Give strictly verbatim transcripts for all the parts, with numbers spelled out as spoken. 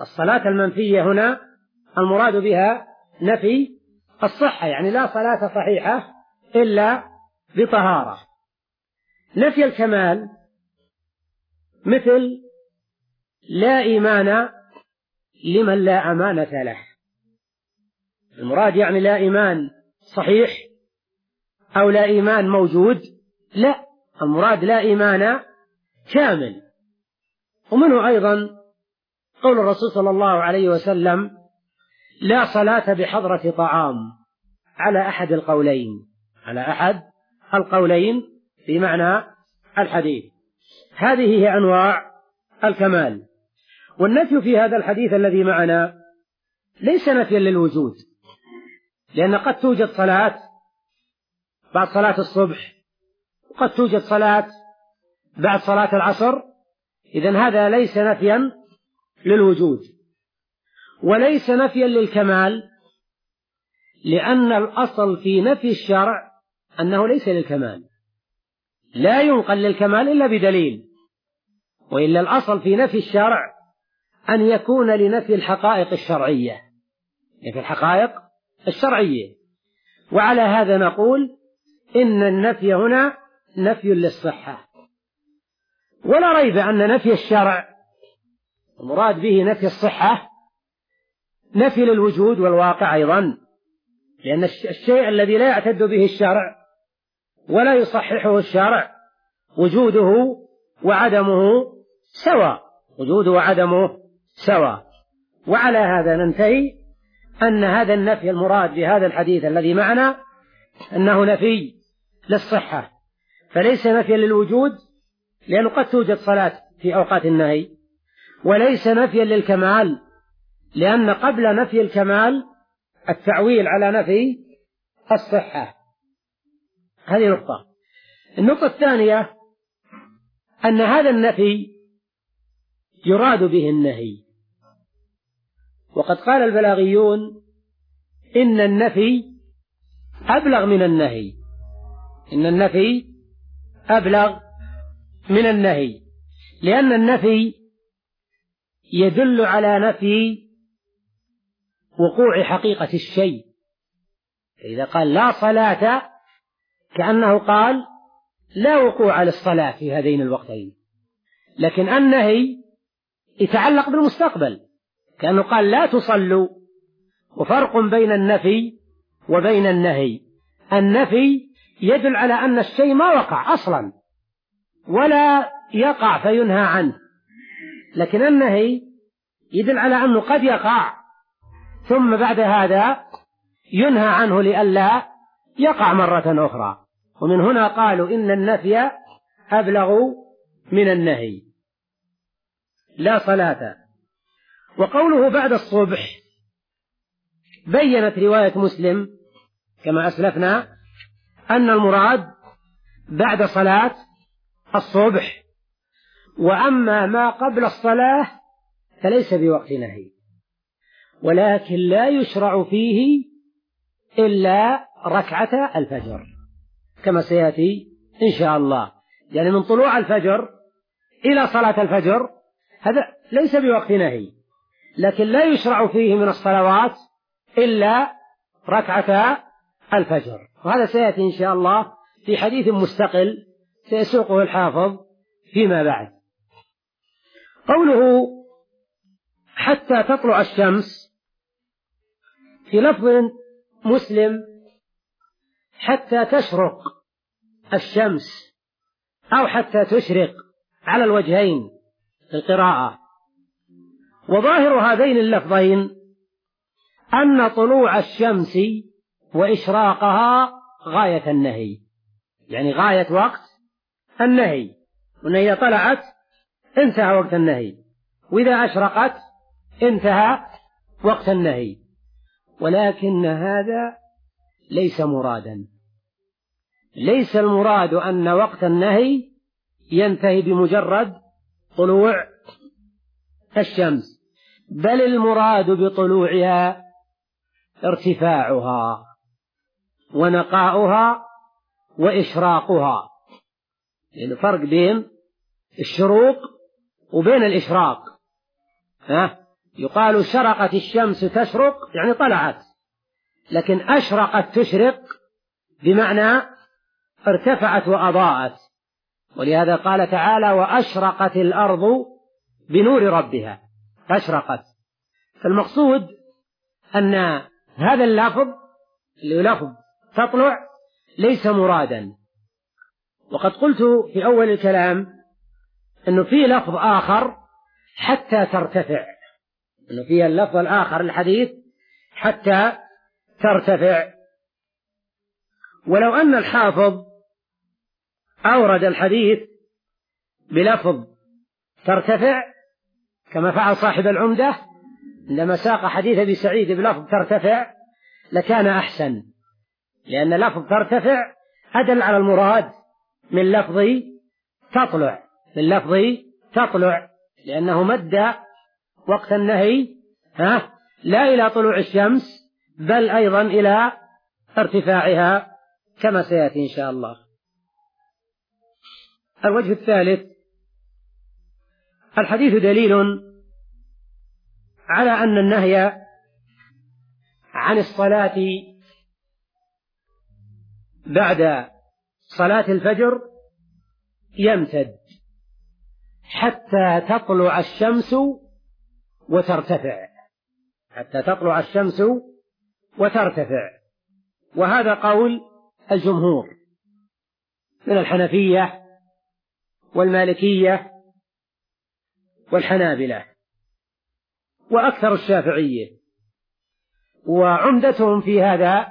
الصلاة المنفية هنا المراد بها نفي الصحة، يعني لا صلاة صحيحة إلا بطهارة. نفي الكمال مثل لا إيمان لمن لا أمانة له. المراد يعني لا إيمان صحيح أو لا إيمان موجود، لا، المراد لا إيمان كامل. ومنه أيضا قول الرسول صلى الله عليه وسلم لا صلاة بحضرة طعام، على أحد القولين، على أحد القولين في معنى الحديث. هذه هي أنواع الكمال. والنفي في هذا الحديث الذي معنا ليس نفيا للوجود، لأن قد توجد صلاة بعد صلاة الصبح، وقد توجد صلاة بعد صلاة العصر، إذن هذا ليس نفيا للوجود، وليس نفيا للكمال، لأن الأصل في نفي الشرع أنه ليس للكمال، لا ينقل للكمال إلا بدليل، وإلا الأصل في نفي الشرع أن يكون لنفي الحقائق الشرعية، نفي الحقائق الشرعية. وعلى هذا نقول إن النفي هنا نفي للصحة. ولا ريب أن نفي الشرع المراد به نفي الصحة نفي للوجود والواقع أيضا، لأن الشيء الذي لا يعتد به الشرع ولا يصححه الشرع وجوده وعدمه سواء، وجوده وعدمه سواء. وعلى هذا ننتهي أن هذا النفي المراد بهذا الحديث الذي معنا أنه نفي للصحة، فليس نفيا للوجود، لأنه قد توجد صلاة في أوقات النهي، وليس نفيا للكمال، لأن قبل نفي الكمال التعويل على نفي الصحة. هذه نقطة. النقطة الثانية أن هذا النفي يراد به النهي، وقد قال البلاغيون إن النفي أبلغ من النهي، إن النفي أبلغ من النهي، لأن النفي يدل على نفي وقوع حقيقة الشيء. إذا قال لا صلاة كأنه قال لا وقوع للصلاة في هذين الوقتين، لكن النهي يتعلق بالمستقبل، كأنه قال لا تصلوا. وفرق بين النفي وبين النهي، النفي يدل على أن الشيء ما وقع أصلا ولا يقع فينهى عنه، لكن النهي يدل على أنه قد يقع ثم بعد هذا ينهى عنه لئلا يقع مرة أخرى. ومن هنا قالوا إن النفي أبلغ من النهي. لا صلاة. وقوله بعد الصبح بيّنت رواية مسلم كما أسلفنا أن المراد بعد صلاة الصبح، وأما ما قبل الصلاة فليس بوقت نهي، ولكن لا يشرع فيه إلا ركعة الفجر كما سيأتي إن شاء الله. يعني من طلوع الفجر إلى صلاة الفجر هذا ليس بوقت نهي، لكن لا يشرع فيه من الصلوات إلا ركعة الفجر، وهذا سيأتي إن شاء الله في حديث مستقل سيسوقه الحافظ فيما بعد. قوله حتى تطلع الشمس، في لفظ مسلم حتى تشرق الشمس أو حتى تشرق، على الوجهين في القراءة. وظاهر هذين اللفظين أن طلوع الشمس وإشراقها غاية النهي، يعني غاية وقت النهي، وأن إذا طلعت انتهى وقت النهي، وإذا أشرقت انتهى وقت النهي. ولكن هذا ليس مرادا، ليس المراد أن وقت النهي ينتهي بمجرد طلوع الشمس، بل المراد بطلوعها ارتفاعها ونقاؤها وإشراقها، يعني فرق بين الشروق وبين الإشراق. ها؟ يقال شرقت الشمس تشرق يعني طلعت، لكن أشرقت تشرق بمعنى ارتفعت وأضاءت، ولهذا قال تعالى وأشرقت الأرض بنور ربها أشرقت. فالمقصود أن هذا اللفظ اللي لفظ تطلع ليس مرادا. وقد قلت في أول الكلام أنه في لفظ آخر حتى ترتفع، أنه في اللفظ الآخر الحديث حتى ترتفع. ولو أن الحافظ أورد الحديث بلفظ ترتفع كما فعل صاحب العمدة عندما ساق حديث أبي سعيد بلفظ ترتفع لكان أحسن، لأن لفظ ترتفع أدل على المراد من لفظ تطلع من لفظ تطلع لأنه مد وقت النهي ها لا إلى طلوع الشمس بل أيضا إلى ارتفاعها كما سيأتي إن شاء الله. الوجه الثالث: الحديث دليل على أن النهي عن الصلاة بعد صلاة الفجر يمتد حتى تطلع الشمس وترتفع حتى تطلع الشمس وترتفع وهذا قول الجمهور من الحنفية والمالكية والحنابلة وأكثر الشافعية، وعمدتهم في هذا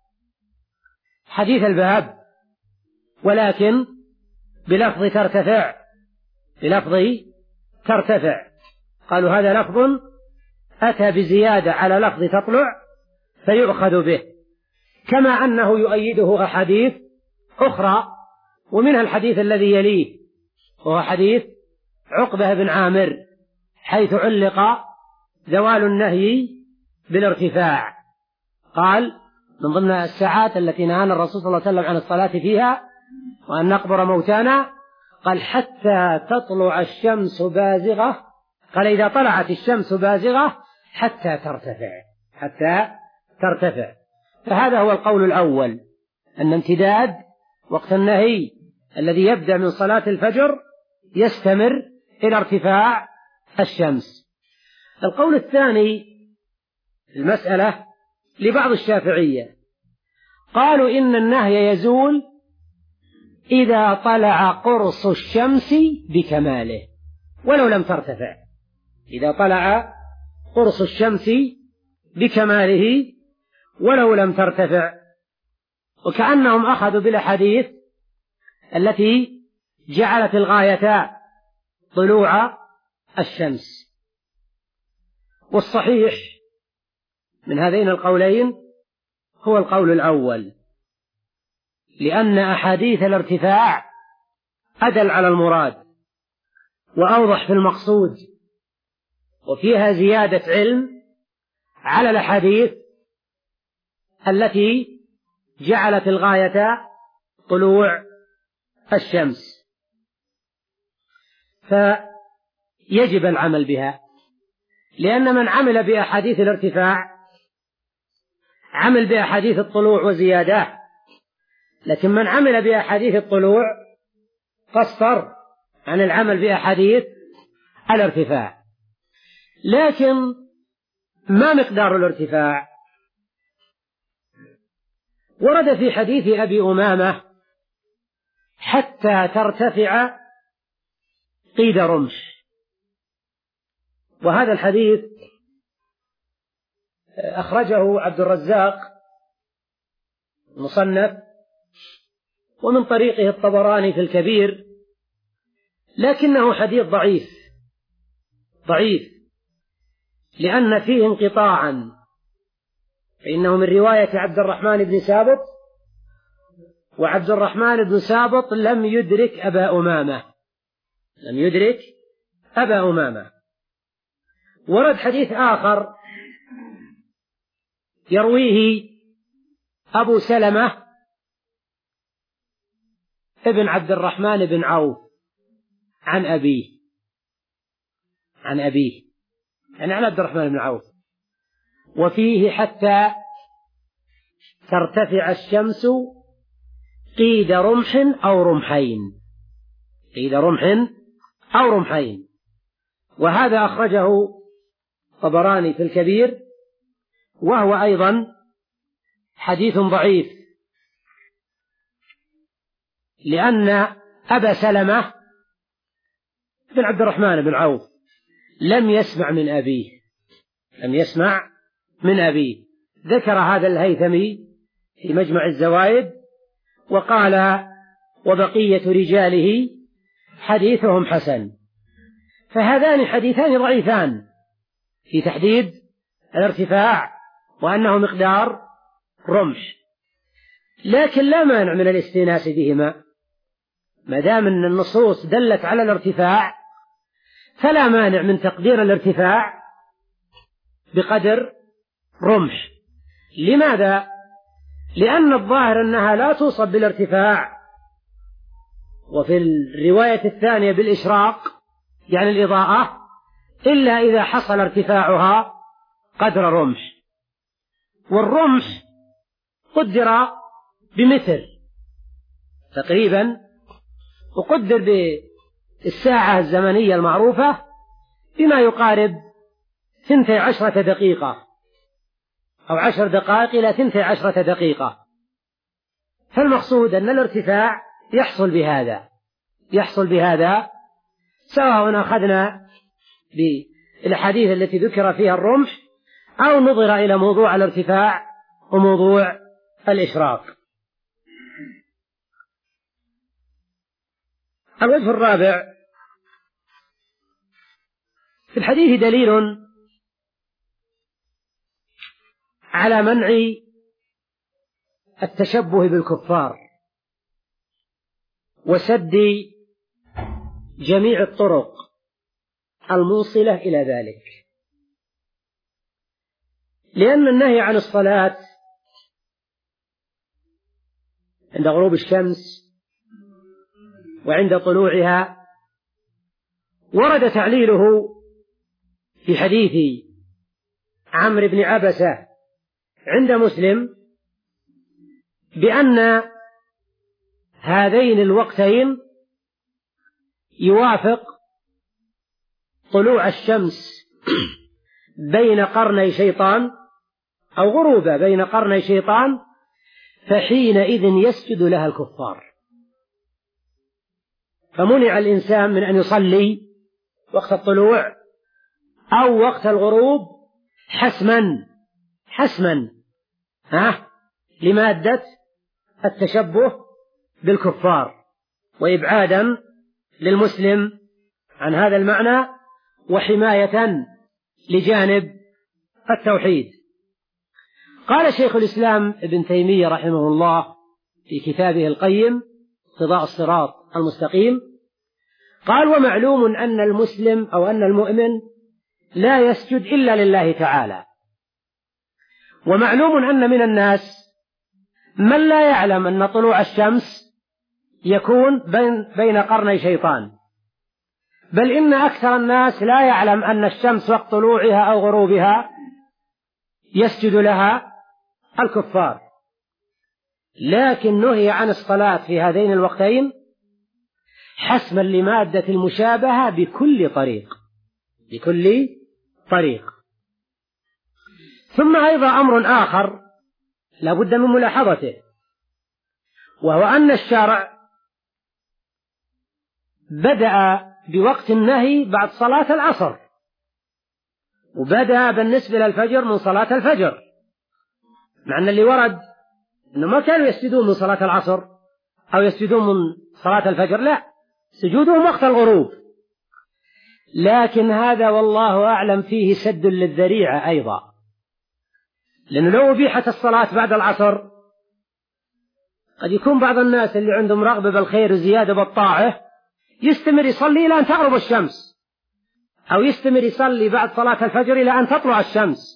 حديث الباب ولكن بلفظ ترتفع بلفظ ترتفع قالوا هذا لفظ أتى بزيادة على لفظ تطلع فيؤخذ به، كما أنه يؤيده أحاديث أخرى ومنها الحديث الذي يليه وهو حديث عقبة بن عامر حيث علق زوال النهي بالارتفاع. قال من ضمن الساعات التي نهانا الرسول صلى الله عليه وسلم عن الصلاة فيها وأن نقبر موتانا قال حتى تطلع الشمس بازغة، قال إذا طلعت الشمس بازغة حتى ترتفع حتى ترتفع. فهذا هو القول الأول أن امتداد وقت النهي الذي يبدأ من صلاة الفجر يستمر إلى ارتفاع الشمس. القول الثاني المسألة لبعض الشافعية قالوا إن النهي يزول إذا طلع قرص الشمس بكماله ولو لم ترتفع، إذا طلع قرص الشمس بكماله ولو لم ترتفع، وكأنهم أخذوا بالأحاديث التي جعلت الغاية طلوع الشمس. والصحيح من هذين القولين هو القول الأول، لأن أحاديث الارتفاع أدل على المراد وأوضح في المقصود وفيها زيادة علم على الأحاديث التي جعلت الغاية طلوع الشمس، فيجب العمل بها، لأن من عمل بأحاديث الارتفاع عمل بأحاديث الطلوع وزيادة، لكن من عمل بأحاديث الطلوع قصر عن العمل بأحاديث الارتفاع. لكن ما مقدار الارتفاع؟ ورد في حديث أبي أمامة حتى ترتفع قيد رمح، وهذا الحديث أخرجه عبد الرزاق مصنف ومن طريقه الطبراني في الكبير، لكنه حديث ضعيف ضعيف لأن فيه انقطاعا، فإنه من رواية عبد الرحمن بن سابط، وعبد الرحمن بن سابط لم يدرك أبا أمامة لم يدرك أبا أمامة. ورد حديث آخر يرويه أبو سلمة ابن عبد الرحمن بن عوف عن أبيه عن أبيه يعني عن عبد الرحمن بن عوف: وفيه حتى ترتفع الشمس قيد رمح أو رمحين، قيد رمح أو رمحين. وهذا أخرجه طبراني في الكبير، وهو أيضا حديث ضعيف، لأن أبا سلمة بن عبد الرحمن بن عوف لم يسمع من أبيه، لم يسمع من أبيه. ذكر هذا الهيثمي في مجمع الزوائد وقال: وبقية رجاله حديثهم حسن. فهذان حديثان ضعيفان في تحديد الارتفاع وأنه مقدار رمح، لكن لا مانع من الاستئناس بهما ما دام أن النصوص دلت على الارتفاع، فلا مانع من تقدير الارتفاع بقدر رمح. لماذا؟ لأن الظاهر أنها لا توصف بالارتفاع، وفي الرواية الثانية بالإشراق يعني الإضاءة، إلا إذا حصل ارتفاعها قدر رمح. والرمح قدر بمتر تقريبا، وقدر بالساعة الزمنية المعروفة بما يقارب ثنتي عشرة دقيقة أو عشر دقائق إلى ثنتي عشرة دقيقة. فالمقصود أن الارتفاع يحصل بهذا، يحصل بهذا سواء أخذنا بالأحاديث التي ذكر فيها الرمح أو نظر إلى موضوع الارتفاع وموضوع الإشراق. الوجه الرابع: في الحديث دليل على منع التشبه بالكفار وسد جميع الطرق الموصلة إلى ذلك، لأن النهي عن الصلاة عند غروب الشمس وعند طلوعها ورد تعليله في حديث عمرو بن عبسة عند مسلم بأن هذين الوقتين يوافق طلوع الشمس بين قرني شيطان أو غروبه بين قرني شيطان، فحينئذ يسجد لها الكفار. فمنع الإنسان من أن يصلي وقت الطلوع أو وقت الغروب حسما حسما ها لمادة التشبه بالكفار، وإبعادا للمسلم عن هذا المعنى وحماية لجانب التوحيد. قال شيخ الإسلام ابن تيمية رحمه الله في كتابه القيم اقتضاء الصراط المستقيم، قال: ومعلوم أن المسلم أو أن المؤمن لا يسجد إلا لله تعالى، ومعلوم أن من الناس من لا يعلم أن طلوع الشمس يكون بين, بين قرني شيطان، بل إن أكثر الناس لا يعلم أن الشمس وقت طلوعها أو غروبها يسجد لها الكفار، لكن نهي عن الصلاة في هذين الوقتين حسما لمادة المشابهة بكل طريق بكل طريق. ثم أيضا أمر آخر لا بد من ملاحظته، وهو أن الشارع بدأ بوقت النهي بعد صلاة العصر، وبدأ بالنسبة للفجر من صلاة الفجر، مع أن اللي ورد أنه ما كانوا يسجدون من صلاة العصر أو يسجدون من صلاة الفجر، لا، سجودهم وقت الغروب. لكن هذا والله أعلم فيه سد للذريعة أيضا، لأنه لو أبيحت الصلاة بعد العصر قد يكون بعض الناس اللي عندهم رغبة بالخير وزيادة بالطاعة يستمر يصلي إلى أن تغرب الشمس، أو يستمر يصلي بعد صلاة الفجر إلى أن تطلع الشمس.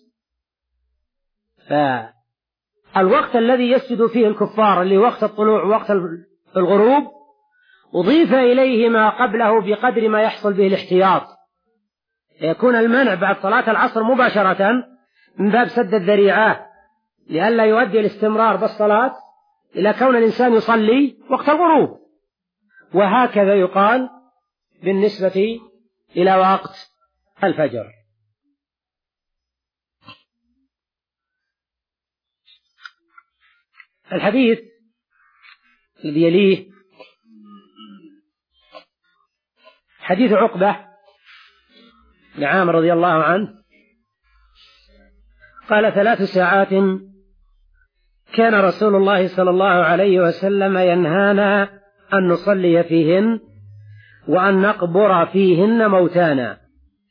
فالوقت الذي يسجد فيه الكفار اللي وقت الطلوع ووقت الغروب أضيف إليه ما قبله بقدر ما يحصل به الاحتياط يكون المنع بعد صلاة العصر مباشرة من باب سد الذريعة لئلا يؤدي الاستمرار بالصلاة إلى كون الإنسان يصلي وقت الغروب. وهكذا يقال بالنسبة إلى وقت الفجر. الحديث الذي يليه حديث عقبة بن عامر رضي الله عنه قال: ثلاث ساعات كان رسول الله صلى الله عليه وسلم ينهانا أن نصلي فيهن وأن نقبر فيهن موتانا،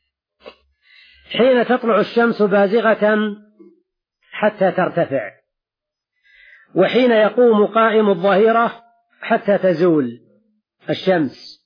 حين تطلع الشمس بازغة حتى ترتفع، وحين يقوم قائم الظهيرة حتى تزول الشمس،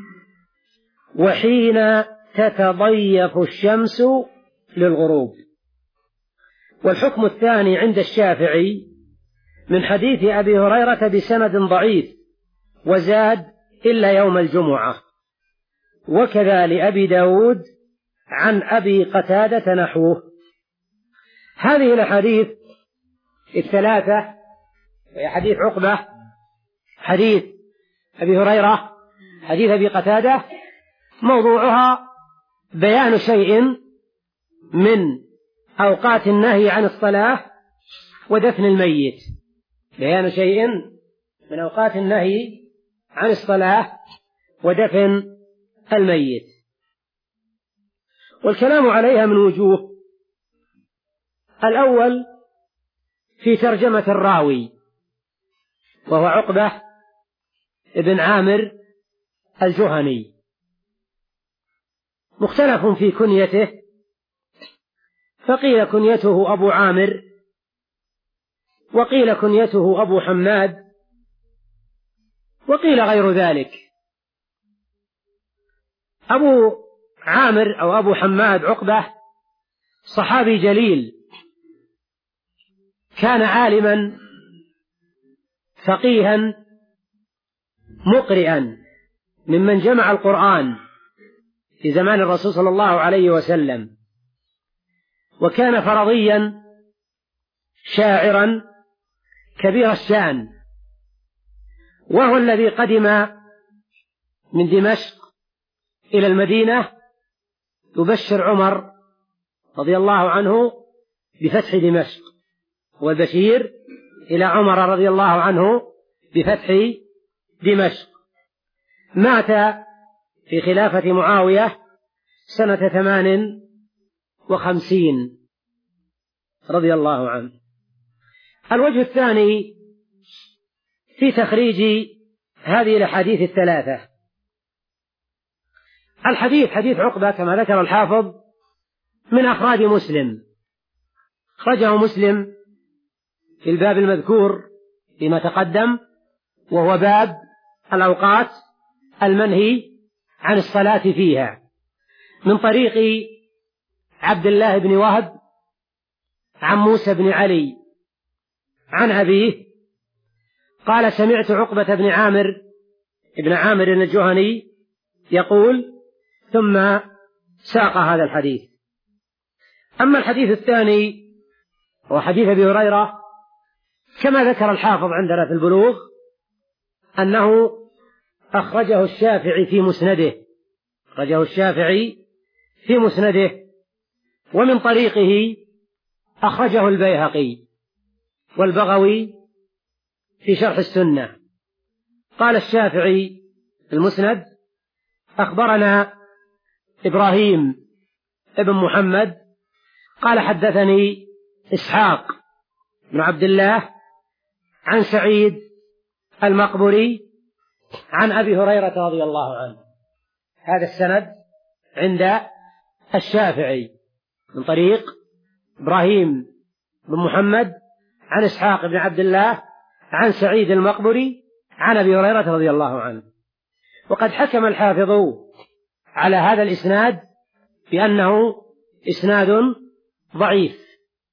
وحين تتضيف الشمس للغروب. والحكم الثاني عند الشافعي من حديث أبي هريرة بسند ضعيف، وزاد: إلا يوم الجمعة. وكذا لأبي داود عن أبي قتادة نحوه. هذه الأحاديث الثلاثة، حديث عقبة، حديث أبي هريرة، حديث أبي قتادة، موضوعها بيان شيء من أوقات النهي عن الصلاة ودفن الميت، بيان شيء من أوقات النهي عن الصلاة ودفن الميت. والكلام عليها من وجوه: الأول في ترجمة الراوي، وهو عقبة بن عامر الجهني، مختلف في كنيته، فقيل كنيته أبو عامر، وقيل كنيته أبو حماد، وقيل غير ذلك. أبو عامر أو أبو حماد عقبة صحابي جليل، كان عالما فقيها مقرئا، ممن جمع القرآن في زمان الرسول صلى الله عليه وسلم، وكان فرضيا شاعرا كبير الشأن، وهو الذي قدم من دمشق إلى المدينة يبشر عمر رضي الله عنه بفتح دمشق، والبشير إلى عمر رضي الله عنه بفتح دمشق. مات في خلافة معاوية سنة ثمان وخمسين رضي الله عنه. الوجه الثاني في تخريج هذه الأحاديث الثلاثة: الحديث حديث عقبة كما ذكر الحافظ من أفراد مسلم، أخرجه مسلم في الباب المذكور فيما تقدم، وهو باب الأوقات المنهي عن الصلاة فيها، من طريق عبد الله بن وهب عن موسى بن علي عن أبيه قال: سمعت عقبة بن عامر ابن عامر الجهني يقول، ثم ساق هذا الحديث. أما الحديث الثاني هو حديث أبي هريرة، كما ذكر الحافظ عندنا في البلوغ أنه أخرجه الشافعي في مسنده، أخرجه الشافعي في مسنده، ومن طريقه أخرجه البيهقي والبغوي في شرح السنة. قال الشافعي في المسند: أخبرنا إبراهيم ابن محمد قال حدثني إسحاق بن عبد الله عن سعيد المقبري عن أبي هريرة رضي الله عنه. هذا السند عند الشافعي من طريق إبراهيم بن محمد عن إسحاق بن عبد الله عن سعيد المقبري عن أبي هريرة رضي الله عنه. وقد حكم الحافظ على هذا الإسناد بأنه إسناد ضعيف،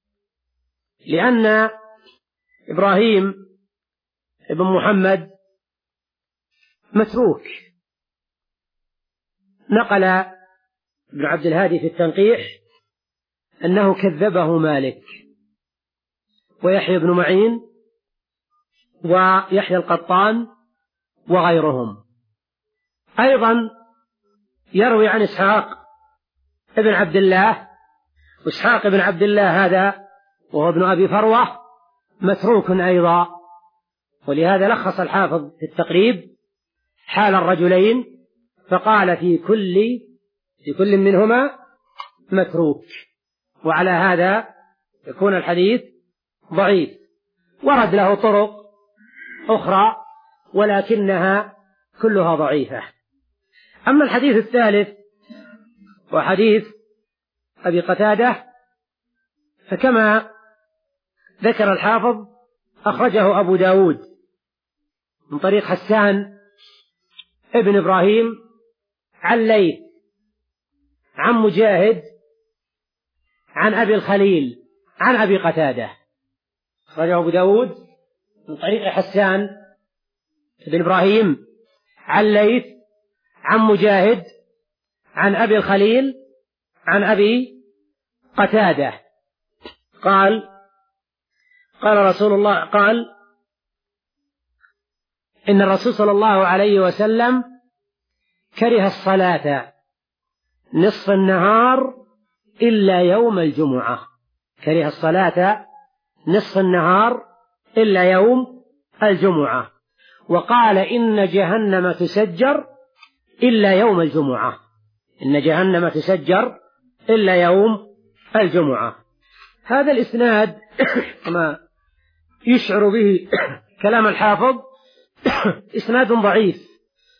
لأن إبراهيم بن محمد متروك، نقل بن عبد الهادي في التنقيح أنه كذبه مالك ويحيى بن معين ويحيى القطان وغيرهم. أيضا يروي عن إسحاق ابن عبد الله، وإسحاق ابن عبد الله هذا وهو ابن أبي فروة متروك أيضا، ولهذا لخص الحافظ في التقريب حال الرجلين فقال في كل في كل منهما متروك، وعلى هذا يكون الحديث ضعيف. ورد له طرق أخرى ولكنها كلها ضعيفة. أما الحديث الثالث وحديث أبي قتادة فكما ذكر الحافظ أخرجه أبو داود من طريق حسان ابن إبراهيم عن ليث عن مجاهد عن أبي الخليل عن أبي قتادة. أخرجه أبو داود من طريق حسان ابن إبراهيم عن ليث عن مجاهد عن أبي الخليل عن أبي قتادة قال قال رسول الله قال إن الرسول صلى الله عليه وسلم كره الصلاة نصف النهار إلا يوم الجمعة. كره الصلاة نصف النهار إلا يوم الجمعة. وقال إن جهنم تسجر إلا يوم الجمعة. إن جهنم تسجر إلا يوم الجمعة. هذا الإسناد ما يشعر به كلام الحافظ إسناد ضعيف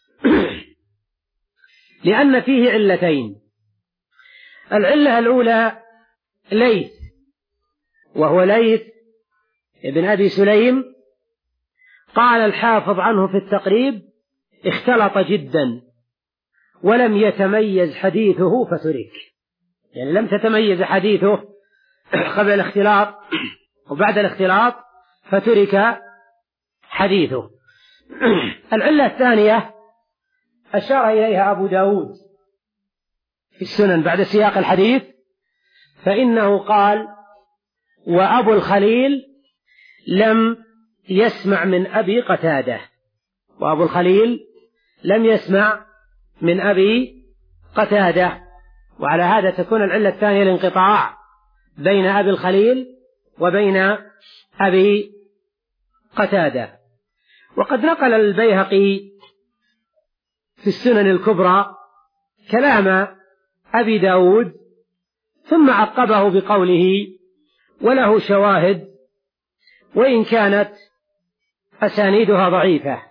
لأن فيه علتين. العلة الأولى ليث، وهو ليث ابن أبي سليم قال الحافظ عنه في التقريب اختلط جدا ولم يتميز حديثه فترك، يعني لم تتميز حديثه قبل الاختلاط وبعد الاختلاط فترك حديثه. العلة الثانية أشار إليها أبو داود في السنن بعد سياق الحديث، فإنه قال وأبو الخليل لم يسمع من أبي قتادة. وأبو الخليل لم يسمع من أبي قتادة. وعلى هذا تكون العلة الثانية الانقطاع بين أبي الخليل وبين أبي قتادة. وقد نقل البيهقي في السنن الكبرى كلام أبي داود ثم عقبه بقوله وله شواهد وإن كانت أسانيدها ضعيفة،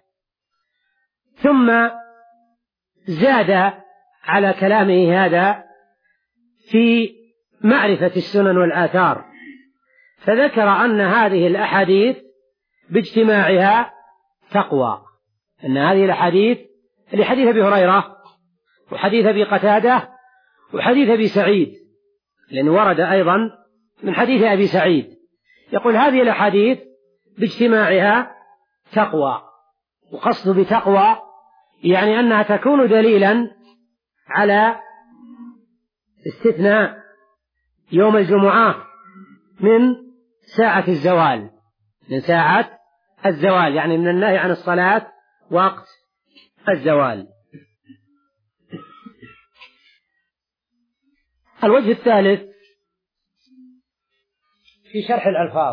ثم زاد على كلامه هذا في معرفة السنن والآثار، فذكر أن هذه الأحاديث باجتماعها تقوى. أن هذه الأحاديث لحديث أبي هريرة وحديث أبي قتادة وحديث أبي سعيد، لأنه ورد أيضا من حديث أبي سعيد، يقول هذه الأحاديث باجتماعها تقوى. وقصد بتقوى يعني أنها تكون دليلا على استثناء يوم الجمعة من ساعة الزوال، من ساعة الزوال يعني من النهي عن الصلاة وقت الزوال. الوجه الثالث في شرح الألفاظ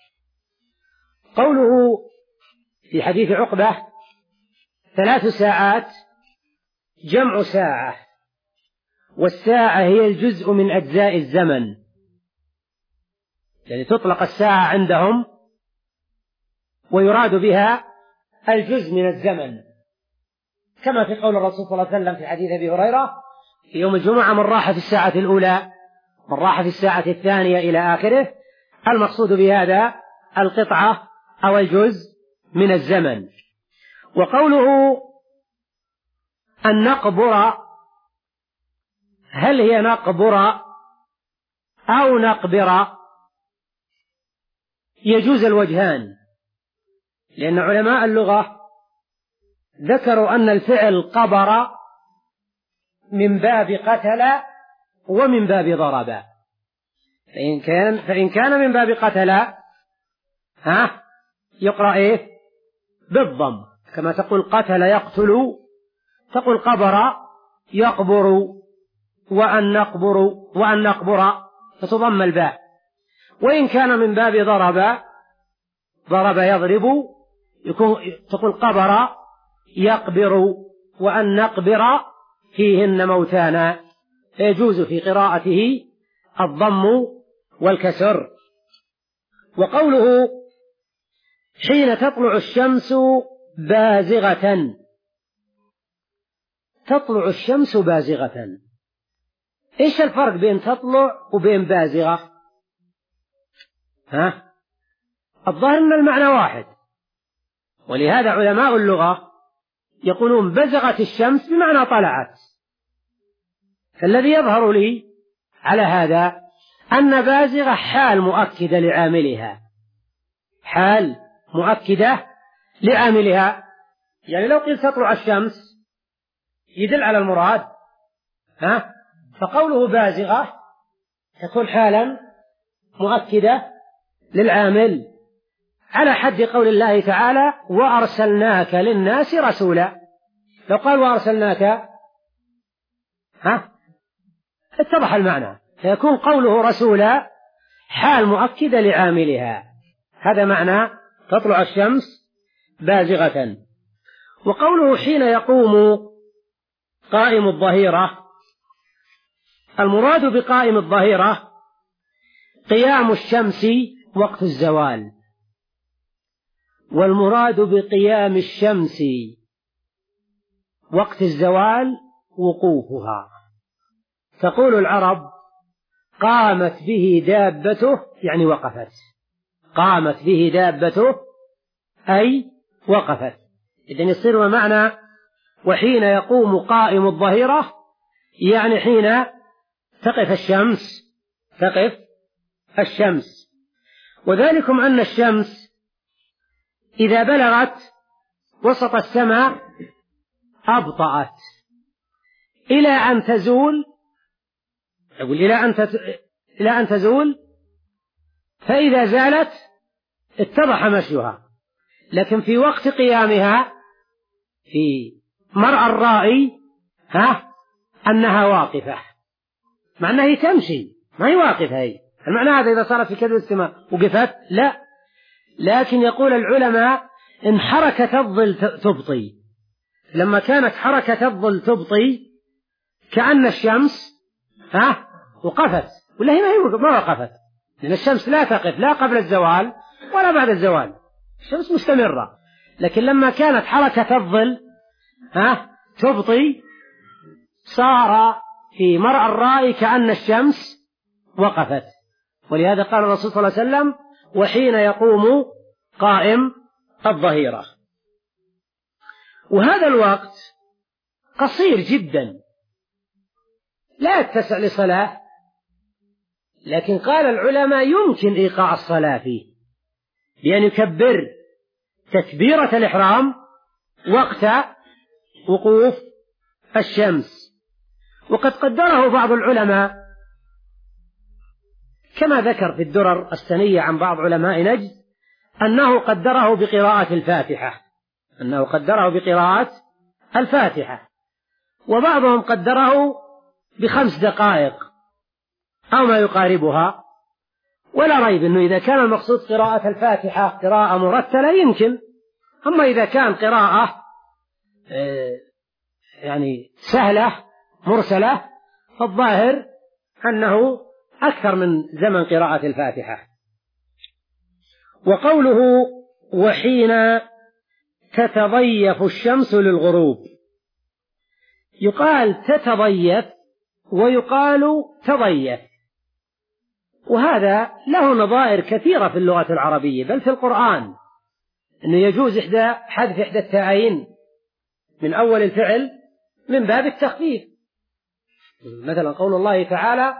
قوله في حديث عقبة ثلاث ساعات جمع ساعة، والساعة هي الجزء من أجزاء الزمن، يعني تطلق الساعة عندهم ويراد بها الجزء من الزمن، كما في قول الرسول صلى الله عليه وسلم في حديث أبي هريرة في يوم الجمعة من راح في الساعة الأولى من راح في الساعة الثانية إلى آخره. المقصود بهذا القطعة أو الجزء من الزمن. وقوله أن نقبر، هل هي نقبر أو نقبر؟ يجوز الوجهان، لأن علماء اللغة ذكروا أن الفعل قبر من باب قتل ومن باب ضرب. فإن كان, فإن كان من باب قتل ها يقرأ إيه بالضم، كما تقول قتل يقتل، تقول قبر يقبر، وأن نقبر وأن نقبر فتضم الباء. وإن كان من باب ضرب ضرب يضرب يكون تقول قبر يقبر، وأن نقبر فيهن موتانا، فيجوز في قراءته الضم والكسر. وقوله حين تطلع الشمس بازغة، تطلع الشمس بازغة، إيش الفرق بين تطلع وبين بازغة؟ ها؟ الظاهر أن المعنى واحد، ولهذا علماء اللغة يقولون بزغت الشمس بمعنى طلعت. فالذي يظهر لي على هذا أن بازغة حال مؤكدة لعاملها، حال مؤكدة لعاملها. يعني لو قيل تطلع الشمس يدل على المراد، ها؟ فقوله بازغة تكون حالا مؤكدة للعامل، على حد قول الله تعالى وأرسلناك للناس رسولا. لو قال وأرسلناك ها اتضح المعنى، فيكون قوله رسولا حال مؤكدة لعاملها. هذا معنى تطلع الشمس بازغة. وقوله حين يقوم قائم الظهيرة، المراد بقائم الظهيرة قيام الشمس وقت الزوال، والمراد بقيام الشمس وقت الزوال وقوفها. تقول العرب قامت به دابته، يعني وقفت، قامت به دابته أي وقفت. إذن يصير معنى وحين يقوم قائم الظهيرة يعني حين تقف الشمس، تقف الشمس. وذلكم أن الشمس إذا بلغت وسط السماء أبطأت إلى أن تزول، أقول إلى أن تت... إلى أن تزول، فإذا زالت اتضح مشيها. لكن في وقت قيامها في مرأى الرائي ها أنها واقفة، مع أنها تمشي ما هي واقفة. هي المعنى هذا إذا صارت في كبد السماء وقفت لا، لكن يقول العلماء إن حركة الظل تبطي، لما كانت حركة الظل تبطي كأن الشمس ها وقفت، ولا هي ما وقفت، لأن الشمس لا تقف لا قبل الزوال ولا بعد الزوال، الشمس مستمرة. لكن لما كانت حركة الظل ها تبطي صار في مرأى الرائي كأن الشمس وقفت. ولهذا قال الرسول صلى الله عليه وسلم وحين يقوم قائم الظهيرة. وهذا الوقت قصير جدا لا يتسع لصلاة، لكن قال العلماء يمكن إيقاع الصلاة فيه بأن يكبر تكبيرة الإحرام وقت وقوف الشمس. وقد قدره بعض العلماء كما ذكر في الدرر السنية عن بعض علماء نجد أنه قدره بقراءة الفاتحة، أنه قدره بقراءة الفاتحة، وبعضهم قدره بخمس دقائق أو ما يقاربها. ولا ريب أنه إذا كان المقصود قراءة الفاتحة قراءة مرتلة يمكن، أما إذا كان قراءة يعني سهلة مرسلة فالظاهر أنه أكثر من زمن قراءة الفاتحة. وقوله وحين تتضيف الشمس للغروب، يقال تتضيف ويقال تضيف، وهذا له نظائر كثيرة في اللغة العربية بل في القرآن، أنه يجوز إحدى حذف إحدى التاءين من أول الفعل من باب التخفيف، مثلا قول الله تعالى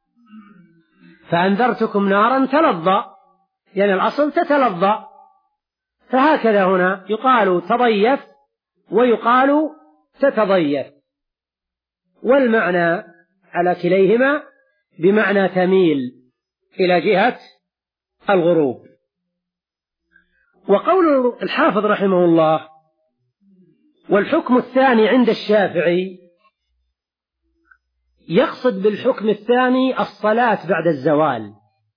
فأنذرتكم نارا تلظى، يعني الأصل تتلظى، فهكذا هنا يقال تضيف ويقال تتضيف، والمعنى على كليهما بمعنى تميل إلى جهة الغروب. وقول الحافظ رحمه الله والحكم الثاني عند الشافعي، يقصد بالحكم الثاني الصلاة بعد الزوال.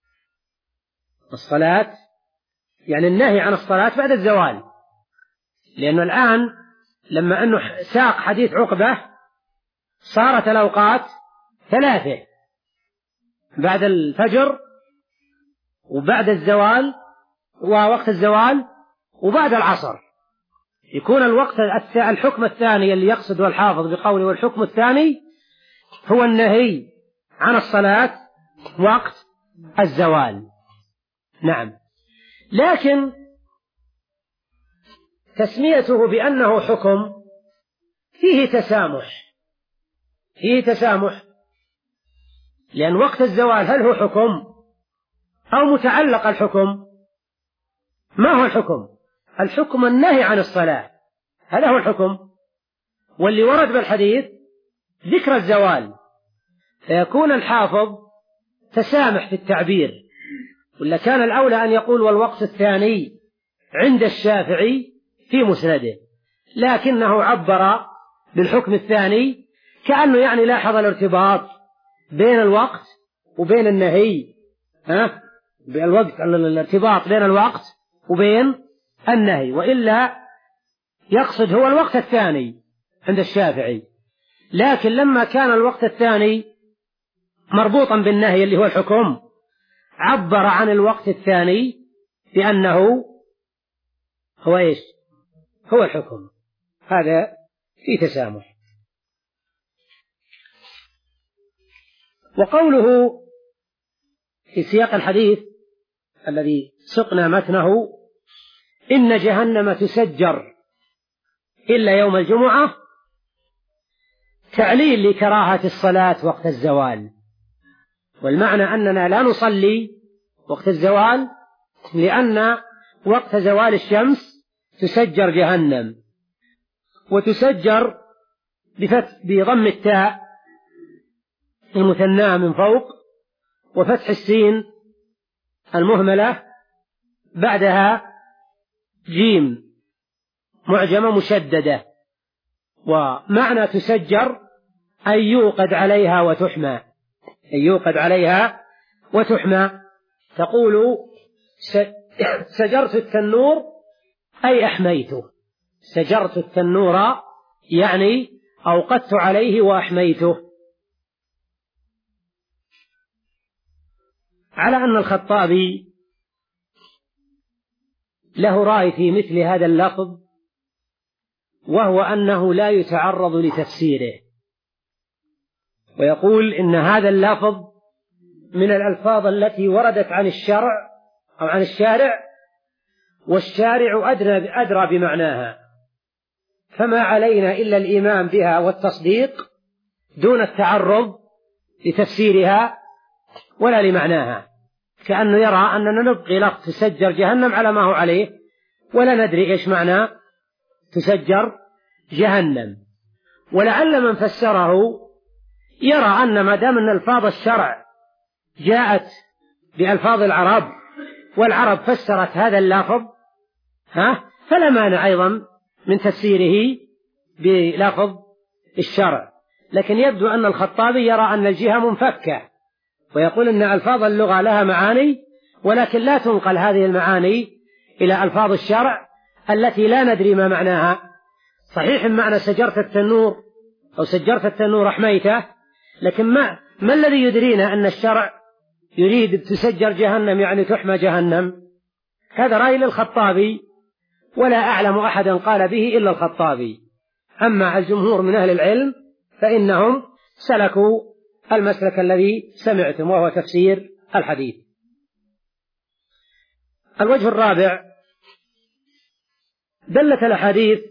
الصلاة يعني النهي عن الصلاة بعد الزوال، لأنه الآن لما أنه ساق حديث عقبة صارت الأوقات ثلاثة: بعد الفجر وبعد الزوال ووقت الزوال وبعد العصر. يكون الوقت الحكم الثاني اللي يقصده الحافظ بقوله والحكم الثاني هو النهي عن الصلاة وقت الزوال. نعم، لكن تسميته بأنه حكم فيه تسامح، فيه تسامح، لأن وقت الزوال هل هو حكم أو متعلق الحكم؟ ما هو الحكم؟ الحكم النهي عن الصلاة، هذا هو الحكم، واللي ورد بالحديث ذكر الزوال، فيكون الحافظ تسامح في التعبير، ولا كان الأولى أن يقول والوقت الثاني عند الشافعي في مسنده، لكنه عبر بالحكم الثاني كأنه يعني لاحظ الارتباط بين الوقت وبين النهي، ها؟ بالوقت الارتباط بين الوقت وبين النهي، وإلا يقصد هو الوقت الثاني عند الشافعي، لكن لما كان الوقت الثاني مربوطا بالنهي اللي هو الحكم عبر عن الوقت الثاني بأنه هو إيش؟ هو الحكم. هذا في تسامح. وقوله في سياق الحديث الذي سقنا متنه إن جهنم تسجر إلا يوم الجمعة، تعليل لكراهة الصلاة وقت الزوال، والمعنى أننا لا نصلي وقت الزوال لأن وقت زوال الشمس تسجر جهنم، وتسجر بضم التاء المثناة من فوق وفتح السين المهملة بعدها جيم معجمة مشددة، ومعنى تسجر أن يوقد عليها وتحمى، أن يوقد عليها وتحمى. تقول سجرت التنور أي أحميته، سجرت التنور يعني أوقدت عليه وأحميته. على أن الخطابي له رأي في مثل هذا اللفظ، وهو أنه لا يتعرض لتفسيره، ويقول إن هذا اللفظ من الألفاظ التي وردت عن الشرع أو عن الشارع، والشارع أدرى, أدرى بمعناها، فما علينا إلا الإيمان بها والتصديق دون التعرض لتفسيرها ولا لمعناها، كأنه يرى أننا نبقي لفظ تسجر جهنم على ما هو عليه ولا ندري إيش معنى تسجر جهنم. ولعل من فسره يرى أن ما دام أن ألفاظ الشرع جاءت بألفاظ العرب والعرب فسرت هذا اللفظ ها فلا مانع أيضا من تفسيره بلفظ الشرع. لكن يبدو أن الخطابي يرى أن الجهة منفكة، ويقول أن ألفاظ اللغة لها معاني، ولكن لا تنقل هذه المعاني إلى ألفاظ الشرع التي لا ندري ما معناها. صحيح معنى سجرت التنور أو سجرت التنور أحميته، لكن ما, ما الذي يدرينا أن الشرع يريد تسجر جهنم يعني تحمى جهنم؟ هذا رأي للخطابي، ولا أعلم أحدا قال به إلا الخطابي. أما الجمهور من أهل العلم فإنهم سلكوا المسلك الذي سمعتم، وهو تفسير الحديث. الوجه الرابع: دلت الأحاديث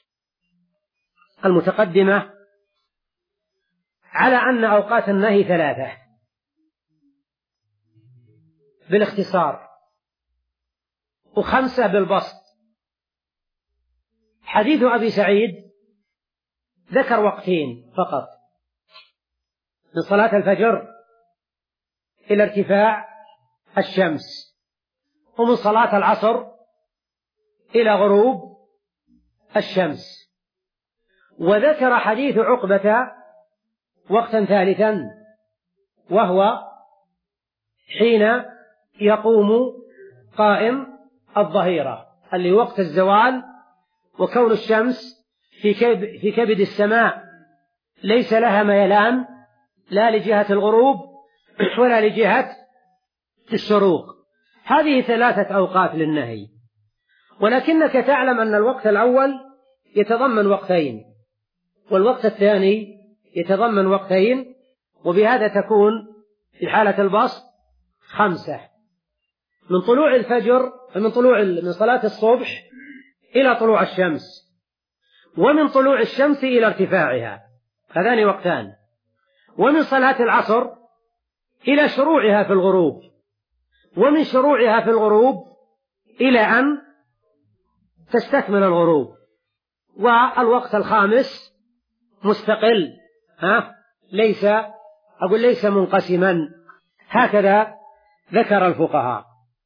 المتقدمة على أن أوقات النهي ثلاثة بالاختصار، وخمسة بالبسط. حديث أبي سعيد ذكر وقتين فقط، من صلاة الفجر إلى ارتفاع الشمس، ومن صلاة العصر إلى غروب الشمس. وذكر حديث عقبة وقتا ثالثا، وهو حين يقوم قائم الظهيرة، اللي وقت الزوال، وكون الشمس في كبد, في كبد السماء ليس لها ميلان لا لجهة الغروب ولا لجهة الشروق. هذه ثلاثة أوقات للنهي، ولكنك تعلم أن الوقت الأول يتضمن وقتين، والوقت الثاني يتضمن وقتين، وبهذا تكون في حالة البسط خمسة: من طلوع الفجر، من طلوع من صلاة الصبح إلى طلوع الشمس، ومن طلوع الشمس إلى ارتفاعها، هذان وقتان، ومن صلاة العصر إلى شروعها في الغروب، ومن شروعها في الغروب إلى أن تستكمل الغروب. والوقت الخامس مستقل، ها ليس أقول ليس منقسما، هكذا ذكر الفقهاء.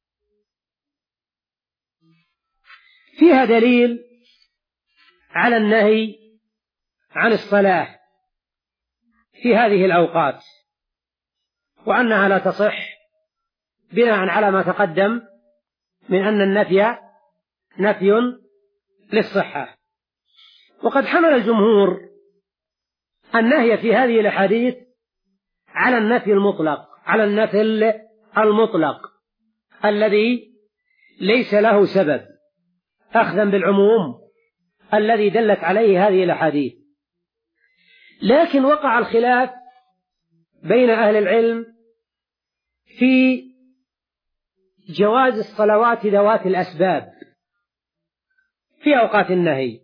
فيها دليل على النهي عن الصلاة في هذه الأوقات، وأنها لا تصح بناء على ما تقدم من أن النفي نفي للصحة. وقد حمل الجمهور النهي في هذه الأحاديث على النفي المطلق، على النفي المطلق الذي ليس له سبب، أخذا بالعموم الذي دلت عليه هذه الأحاديث. لكن وقع الخلاف بين أهل العلم في جواز الصلوات ذوات الأسباب في أوقات النهي،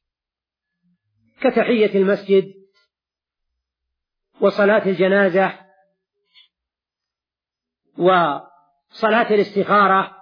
كتحية المسجد وصلاة الجنازة وصلاة الاستخارة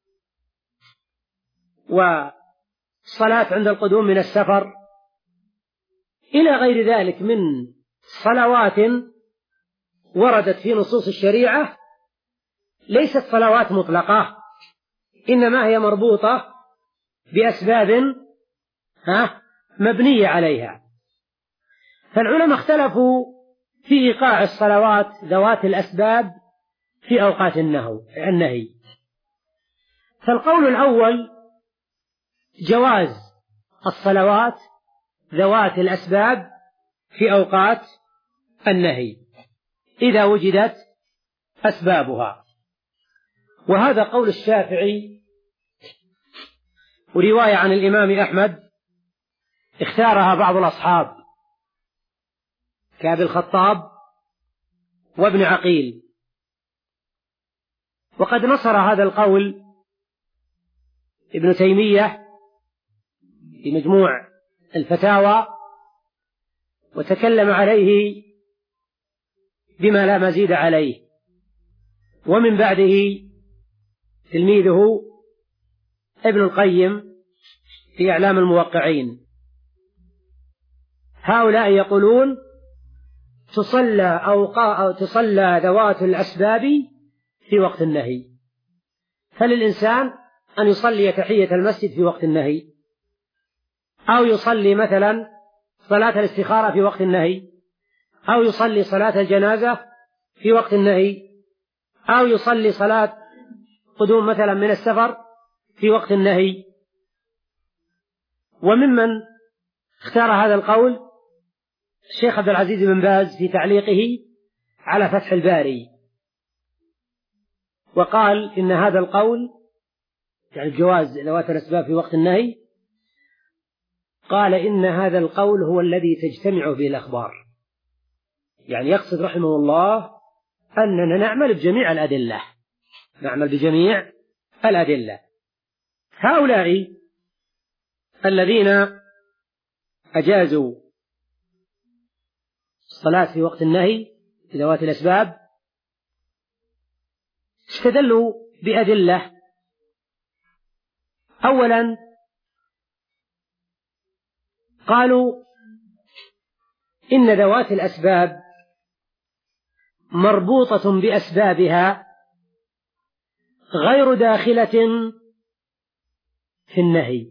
وصلاة عند القدوم من السفر، إلى غير ذلك من صلوات وردت في نصوص الشريعة، ليست صلوات مطلقة، إنما هي مربوطة بأسباب ها مبنية عليها. فالعلماء اختلفوا في إيقاع الصلوات ذوات الأسباب في أوقات النهي. فالقول الأول جواز الصلوات ذوات الأسباب في أوقات النهي إذا وجدت أسبابها، وهذا قول الشافعي، ورواية عن الإمام أحمد اختارها بعض الأصحاب كأبي الخطاب وابن عقيل. وقد نصر هذا القول ابن تيمية في مجموع الفتاوى، وتكلم عليه بما لا مزيد عليه، ومن بعده تلميذه ابن القيم في إعلام الموقعين. هؤلاء يقولون تصلى أو تصلى ذوات الأسباب في وقت النهي، فللإنسان أن يصلي تحية المسجد في وقت النهي، أو يصلي مثلا صلاة الاستخارة في وقت النهي، أو يصلي صلاة الجنازة في وقت النهي، أو يصلي صلاة قدوم مثلا من السفر في وقت النهي. وممن اختار هذا القول الشيخ عبد العزيز بن باز في تعليقه على فتح الباري، وقال إن هذا القول يعني جواز ذوات الأسباب في وقت النهي، قال إن هذا القول هو الذي تجتمع به الأخبار، يعني يقصد رحمه الله أننا نعمل بجميع الأدلة، نعمل بجميع الأدلة. هؤلاء الذين أجازوا الصلاة في وقت النهي ذوات الأسباب استدلوا بأدلة. أولا قالوا إن ذوات الأسباب مربوطة بأسبابها غير داخلة في النهي،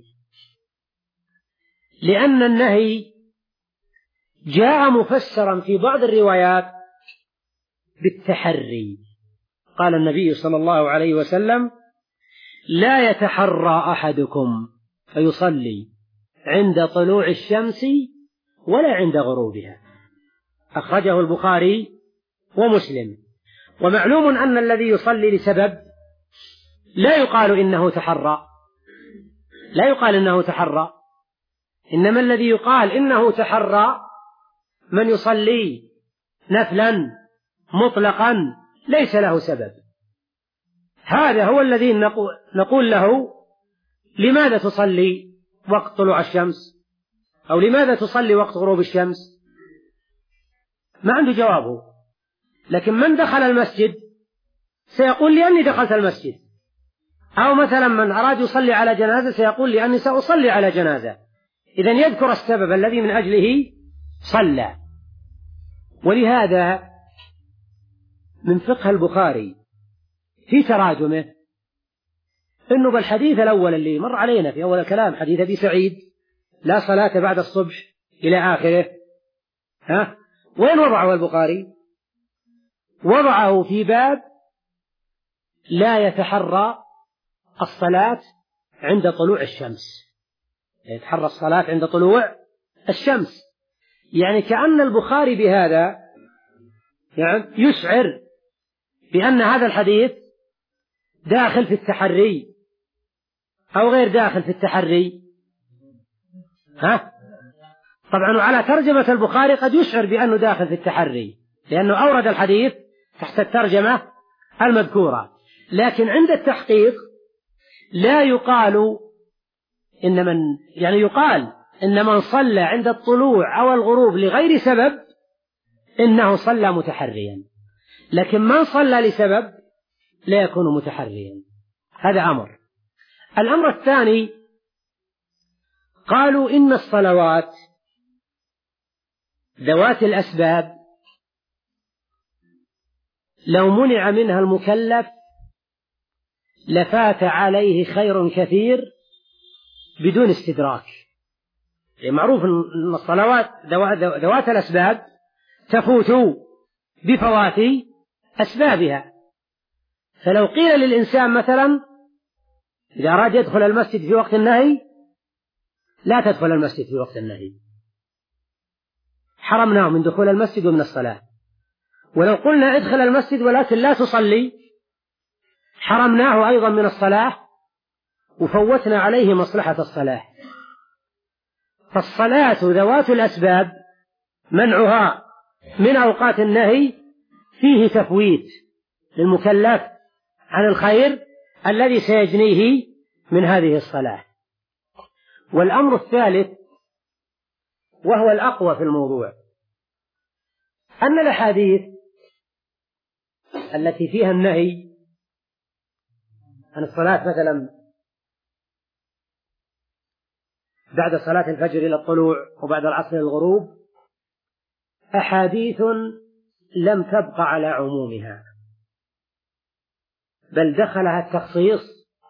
لأن النهي جاء مفسرا في بعض الروايات بالتحري. قال النبي صلى الله عليه وسلم: لا يتحرى أحدكم فيصلي عند طلوع الشمس ولا عند غروبها. أخرجه البخاري ومسلم. ومعلوم أن الذي يصلي لسبب لا يقال إنه تحرى، لا يقال إنه تحرى، إنما الذي يقال إنه تحرى من يصلي نفلا مطلقا ليس له سبب. هذا هو الذي نقول له: لماذا تصلي وقت طلوع الشمس؟ أو لماذا تصلي وقت غروب الشمس؟ ما عنده جوابه. لكن من دخل المسجد سيقول: لأني دخلت المسجد. أو مثلا من أراد يصلي على جنازة سيقول: لأني سأصلي على جنازة. إذن يذكر السبب الذي من أجله صلى. ولهذا من فقه البخاري في تراجمه إنه بالحديث الأول اللي مر علينا في أول الكلام، حديث أبي سعيد: لا صلاة بعد الصبح إلى آخره، ها وين وضعه البخاري؟ وضعه في باب لا يتحرى الصلاة عند طلوع الشمس، يتحرى الصلاة عند طلوع الشمس. يعني كأن البخاري بهذا يعني يشعر بأن هذا الحديث داخل في التحري أو غير داخل في التحري. ها طبعا وعلى ترجمة البخاري قد يشعر بأنه داخل في التحري لأنه أورد الحديث تحت الترجمة المذكورة، لكن عند التحقيق لا يقال إن من يعني يقال إن من صلى عند الطلوع أو الغروب لغير سبب إنه صلى متحريا، لكن من صلى لسبب لا يكون متحريا. هذا أمر. الأمر الثاني قالوا إن الصلوات ذوات الأسباب لو منع منها المكلف لفات عليه خير كثير بدون استدراك. يعني معروف أن الصلوات ذوات الأسباب تفوت بفوات أسبابها. فلو قيل للإنسان مثلا إذا أراد يدخل المسجد في وقت النهي لا تدخل المسجد في وقت النهي، حرمناه من دخول المسجد ومن الصلاة. ولو قلنا ادخل المسجد ولكن لا تصلي حرمناه أيضا من الصلاة وفوتنا عليه مصلحة الصلاة. فالصلاة ذوات الأسباب منعها من أوقات النهي فيه تفويت للمكلف عن الخير الذي سيجنيه من هذه الصلاة. والأمر الثالث وهو الأقوى في الموضوع أن الأحاديث التي فيها النهي عن الصلاة مثلا بعد صلاة الفجر إلى الطلوع وبعد العصر إلى الغروب أحاديث لم تبق على عمومها، بل دخلها التخصيص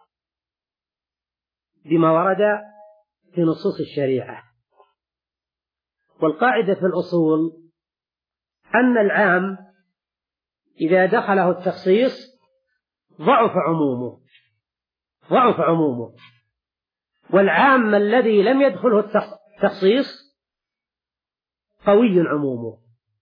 بما ورد في نصوص الشريعة. والقاعدة في الأصول أن العام إذا دخله التخصيص ضعف عمومه ضعف عمومه والعام الذي لم يدخله التخصيص قوي عمومه.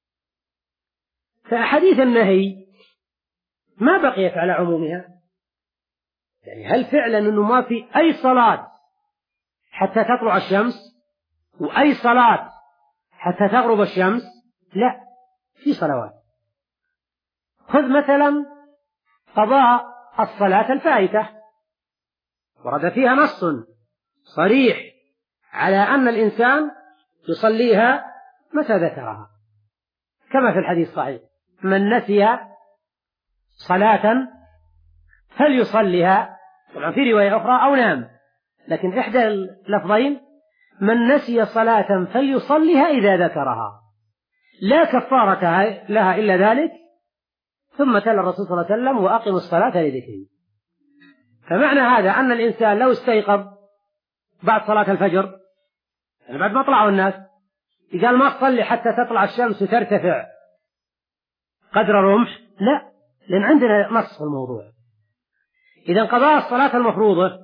فأحاديث النهي ما بقيت على عمومها. يعني هل فعلا أنه ما في أي صلاة حتى تطلع الشمس وأي صلاة حتى تغرب الشمس؟ لا، في صلوات. خذ مثلا قضاء الصلاة الفائتة، ورد فيها نص صريح على أن الإنسان يصليها متى ذكرها، كما في الحديث الصحيح: من نسي صلاة فليصليها. طبعا في رواية أخرى أو نام، لكن إحدى اللفظين من نسي صلاة فليصليها إذا ذكرها، لا كفارة لها إلا ذلك ثم تلا الرسول صلى الله عليه وسلم وأقموا الصلاة لذكري. فمعنى هذا أن الإنسان لو استيقظ بعد صلاة الفجر، يعني بعد ما طلعوا الناس، قال ما تصلي حتى تطلع الشمس وترتفع قدر رمح، لا، لأن عندنا نص في الموضوع. إذا قضاء الصلاة المفروضة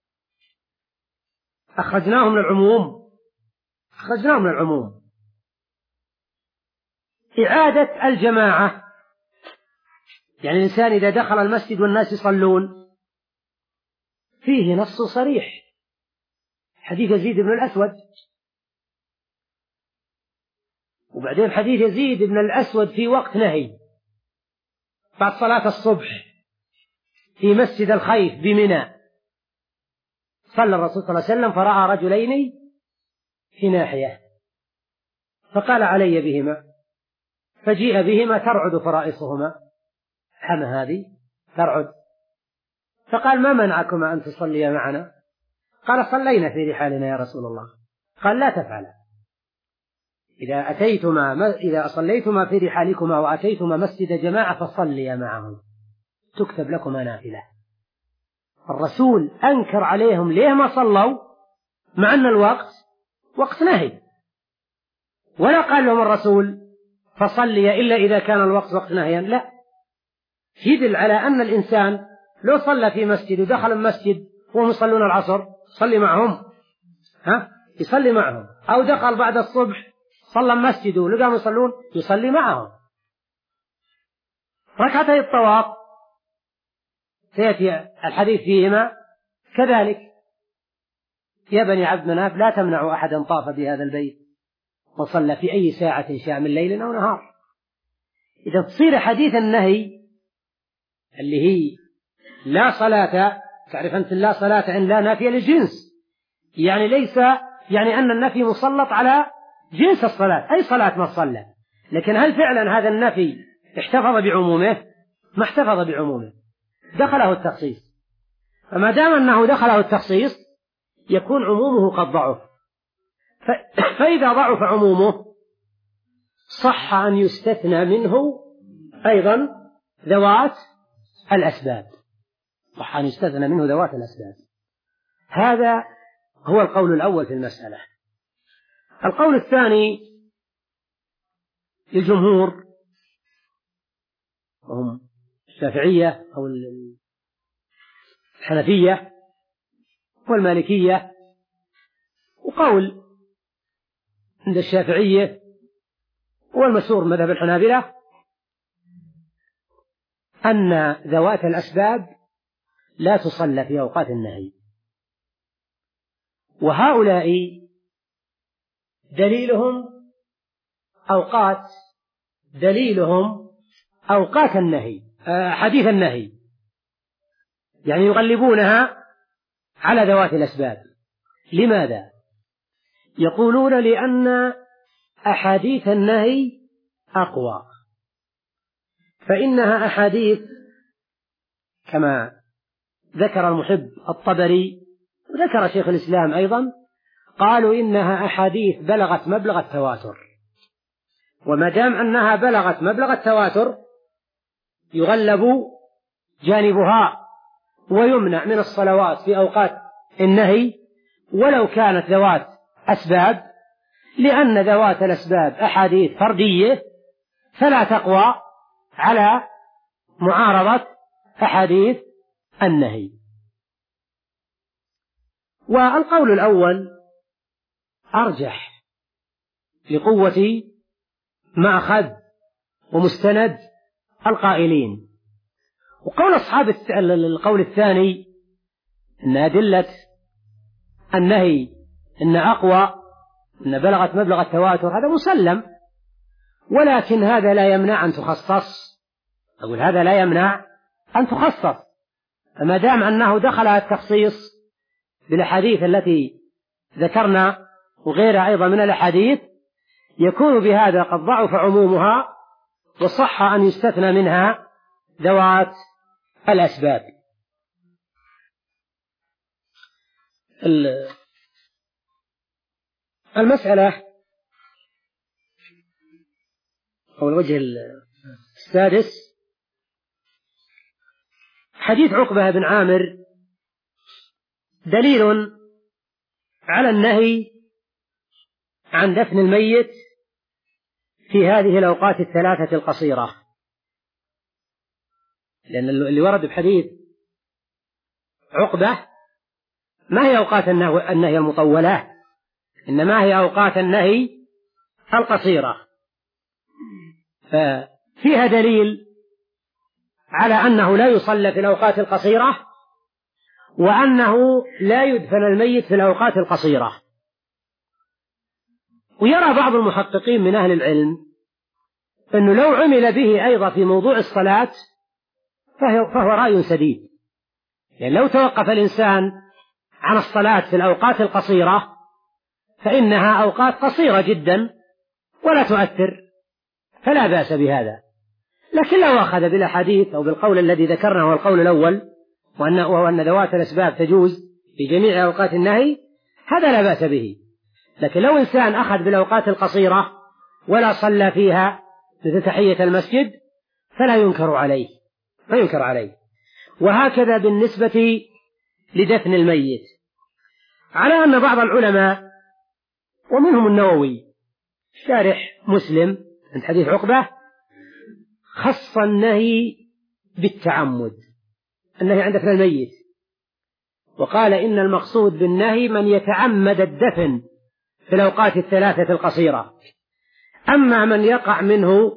أخرجناه من العموم، أخرجناه من العموم. إعادة الجماعة، يعني الإنسان إذا دخل المسجد والناس يصلون، فيه نص صريح، حديث يزيد بن الأسود، وبعدين حديث يزيد بن الأسود في وقت نهي بعد صلاة الصبح في مسجد الخيف بمنى، صلى الرسول صلى الله عليه وسلم فرأى رجلين في ناحية فقال علي بهما، فجيء بهما ترعد فرائصهما، حمى هذه ترعد، فقال ما منعكما أن تصليا معنا؟ قال صلينا في رحالنا يا رسول الله. قال لا تفعلا، إذا أتيتما إذا صليتما في رحالكما وأتيتما مسجد جماعة فصليا معهم تكتب لكما نافلة. الرسول أنكر عليهم ليه ما صلوا مع أن الوقت وقت نهي، ولا قال لهم الرسول فصلي إلا إذا كان الوقت وقت نهيا، لا، يدل على أن الإنسان لو صلى في مسجد ودخل المسجد وهم يصلون العصر صلي معهم، ها يصلي معهم، أو دخل بعد الصبح صلى المسجد ولقاهم يصلون يصلي معهم. ركعتي الطواف سيأتي الحديث فيهما كذلك، يا بني عبد مناف لا تمنعوا أحدا طاف بهذا البيت وصلى في أي ساعة شاء من ليل أو نهار. إذا تصير حديث النهي اللي هي لا صلاة، تعرف أنت لا صلاة إن لا نافية للجنس، يعني ليس يعني أن النفي مسلط على جنس الصلاة، أي صلاة ما صلى، لكن هل فعلا هذا النفي احتفظ بعمومه؟ ما احتفظ بعمومه، دخله التخصيص. فما دام أنه دخله التخصيص يكون عمومه قد ضعف، فإذا ضعف عمومه صح أن يستثنى منه أيضا ذوات الأسباب، صح أن يستثنى منه ذوات الأسباب. هذا هو القول الأول في المسألة. القول الثاني للجمهور وهم الشافعية أو الحنفية والمالكية، وقول عند الشافعية والمشهور مذهب الحنابلة أن ذوات الأسباب لا تصلى في أوقات النهي، وهؤلاء دليلهم أوقات دليلهم أوقات النهي، حديث النهي، يعني يغلبونها على ذوات الأسباب. لماذا؟ يقولون لأن أحاديث النهي أقوى، فإنها أحاديث كما ذكر المحب الطبري وذكر شيخ الإسلام أيضا، قالوا إنها أحاديث بلغت مبلغ التواتر، وما دام أنها بلغت مبلغ التواتر يغلب جانبها ويمنع من الصلوات في أوقات النهي ولو كانت ذوات أسباب، لأن ذوات الأسباب أحاديث فردية فلا تقوى على معارضة أحاديث النهي. والقول الأول أرجح لقوة ما أخذ ومستند القائلين، وقول أصحاب القول الثاني أن أدلة النهي أن أقوى أن بلغت مبلغ التواتر هذا مسلم، ولكن هذا لا يمنع أن تخصص، أقول هذا لا يمنع أن تخصص، فما دام أنه دخل التخصيص بالأحاديث التي ذكرنا وغيرها أيضا من الأحاديث يكون بهذا قد ضعف عمومها وصح أن يستثنى منها ذوات الأسباب. المسألة أو الوجه السادس حديث عقبة بن عامر دليل على النهي عن دفن الميت في هذه الأوقات الثلاثة القصيرة، لأن اللي ورد بحديث عقبة ما هي أوقات النهي المطولة، إنما هي أوقات النهي القصيرة، ففيها دليل على أنه لا يصلى في الأوقات القصيرة، وأنه لا يدفن الميت في الأوقات القصيرة. ويرى بعض المحققين من أهل العلم أنه لو عمل به أيضا في موضوع الصلاة فهو رأي سديد، يعني لو توقف الإنسان عن الصلاة في الأوقات القصيرة فإنها أوقات قصيرة جدا ولا تؤثر، فلا بأس بهذا. لكن لو أخذ بالأحاديث أو بالقول الذي ذكرناه هو القول الأول، وهو أن ذوات الأسباب تجوز في جميع أوقات النهي، هذا لا بأس به. لكن لو إنسان أخذ بالأوقات القصيرة ولا صلى فيها مثل تحية المسجد فلا ينكر عليه، ما ينكر عليه. وهكذا بالنسبة لدفن الميت، على أن بعض العلماء ومنهم النووي شارح مسلم من حديث عقبة خص النهي بالتعمد، النهي عن دفن الميت، وقال إن المقصود بالنهي من يتعمد الدفن في الأوقات الثلاثة القصيرة، أما من يقع منه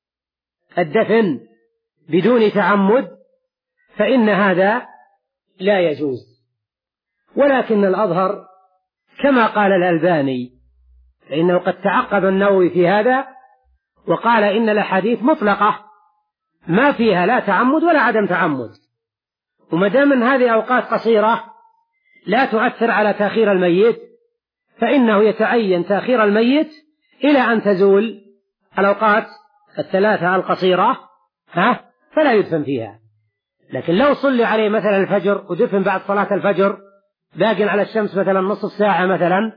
الدفن بدون تعمد فإن هذا لا يجوز. ولكن الأظهر كما قال الألباني، فإنه قد تعقب النووي في هذا وقال إن الأحاديث مطلقة ما فيها لا تعمد ولا عدم تعمد، ومدام من هذه أوقات قصيرة لا تؤثر على تأخير الميت فإنه يتعين تأخير الميت إلى أن تزول الأوقات الثلاثة القصيرة ها فلا يدفن فيها. لكن لو صلي عليه مثلا الفجر ودفن بعد صلاة الفجر باقٍ على الشمس مثلا نصف ساعة مثلا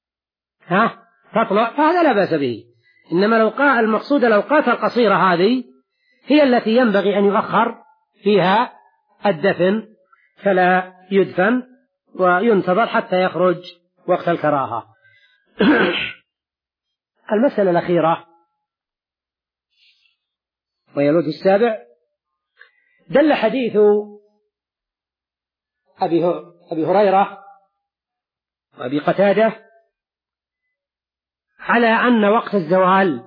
ها تطلع فهذا لا بأس به. إنما الأوقات المقصود الأوقات القصيرة هذه هي التي ينبغي أن يؤخر فيها الدفن، فلا يدفن وينتظر حتى يخرج وقت الكراهة. المسألة الأخيرة وهي الوجه السابع، دل حديث أبي أبي هريرة وأبي قتادة على أن وقت الزوال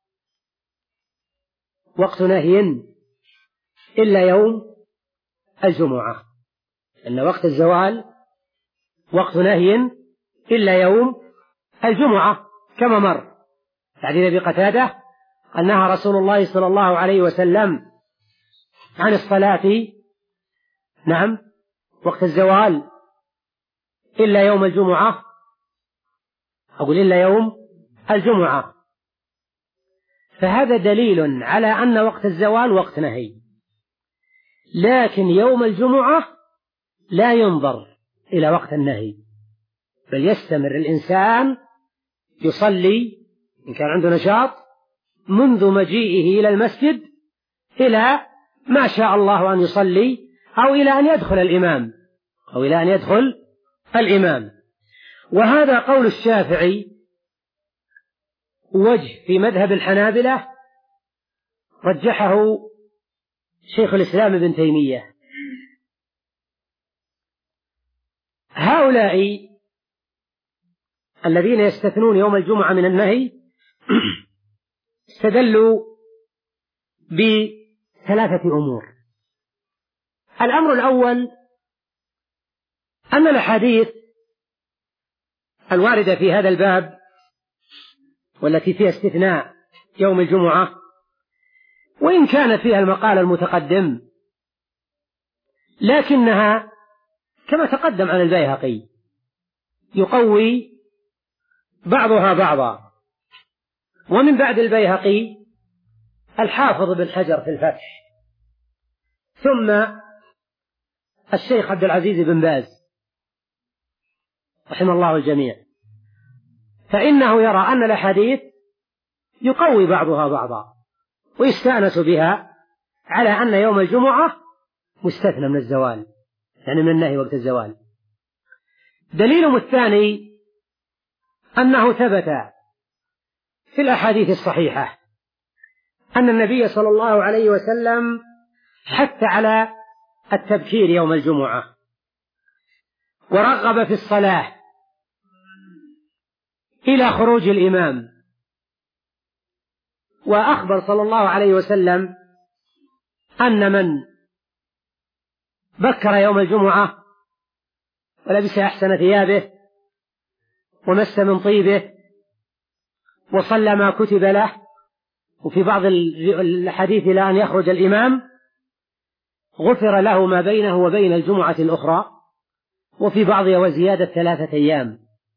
وقت نهي إلا يوم الجمعة، أن وقت الزوال وقت نهي إلا يوم الجمعة كما مر حديث أبي قتادة أنها رسول الله صلى الله عليه وسلم عن الصلاة نعم وقت الزوال إلا يوم الجمعة، أقول إلا يوم الجمعة، فهذا دليل على أن وقت الزوال وقت نهي. لكن يوم الجمعة لا ينظر إلى وقت النهي، بل يستمر الإنسان يصلي إن كان عنده نشاط منذ مجيئه إلى المسجد إلى ما شاء الله أن يصلي، أو إلى أن يدخل الإمام أو إلى أن يدخل الإمام. وهذا قول الشافعي وجه في مذهب الحنابلة رجحه شيخ الإسلام ابن تيمية. هؤلاء الذين يستثنون يوم الجمعة من النهي استدلوا بثلاثة أمور. الأمر الأول أن الأحاديث الواردة في هذا الباب والتي فيها استثناء يوم الجمعة وإن كان فيها المقال المتقدم لكنها كما تقدم عن البيهقي يقوي بعضها بعضا. ومن بعد البيهقي الحافظ بن حجر في الفتح، ثم الشيخ عبد العزيز بن باز رحمه الله الجميع، فإنه يرى أن الأحاديث يقوي بعضها بعضا ويستأنس بها على أن يوم الجمعة مستثنى من الزوال، يعني من النهي وقت الزوال. دليلهم الثاني أنه ثبت في الأحاديث الصحيحة أن النبي صلى الله عليه وسلم حث على التبكير يوم الجمعة، ورغب في الصلاة إلى خروج الإمام، وأخبر صلى الله عليه وسلم أن من بكر يوم الجمعة ولبس أحسن ثيابه ومس من طيبه وصلى ما كتب له، وفي بعض الحديث إلى أن يخرج الإمام، غفر له ما بينه وبين الجمعة الأخرى، وفي بعضها وزيادة ثلاثة أيام.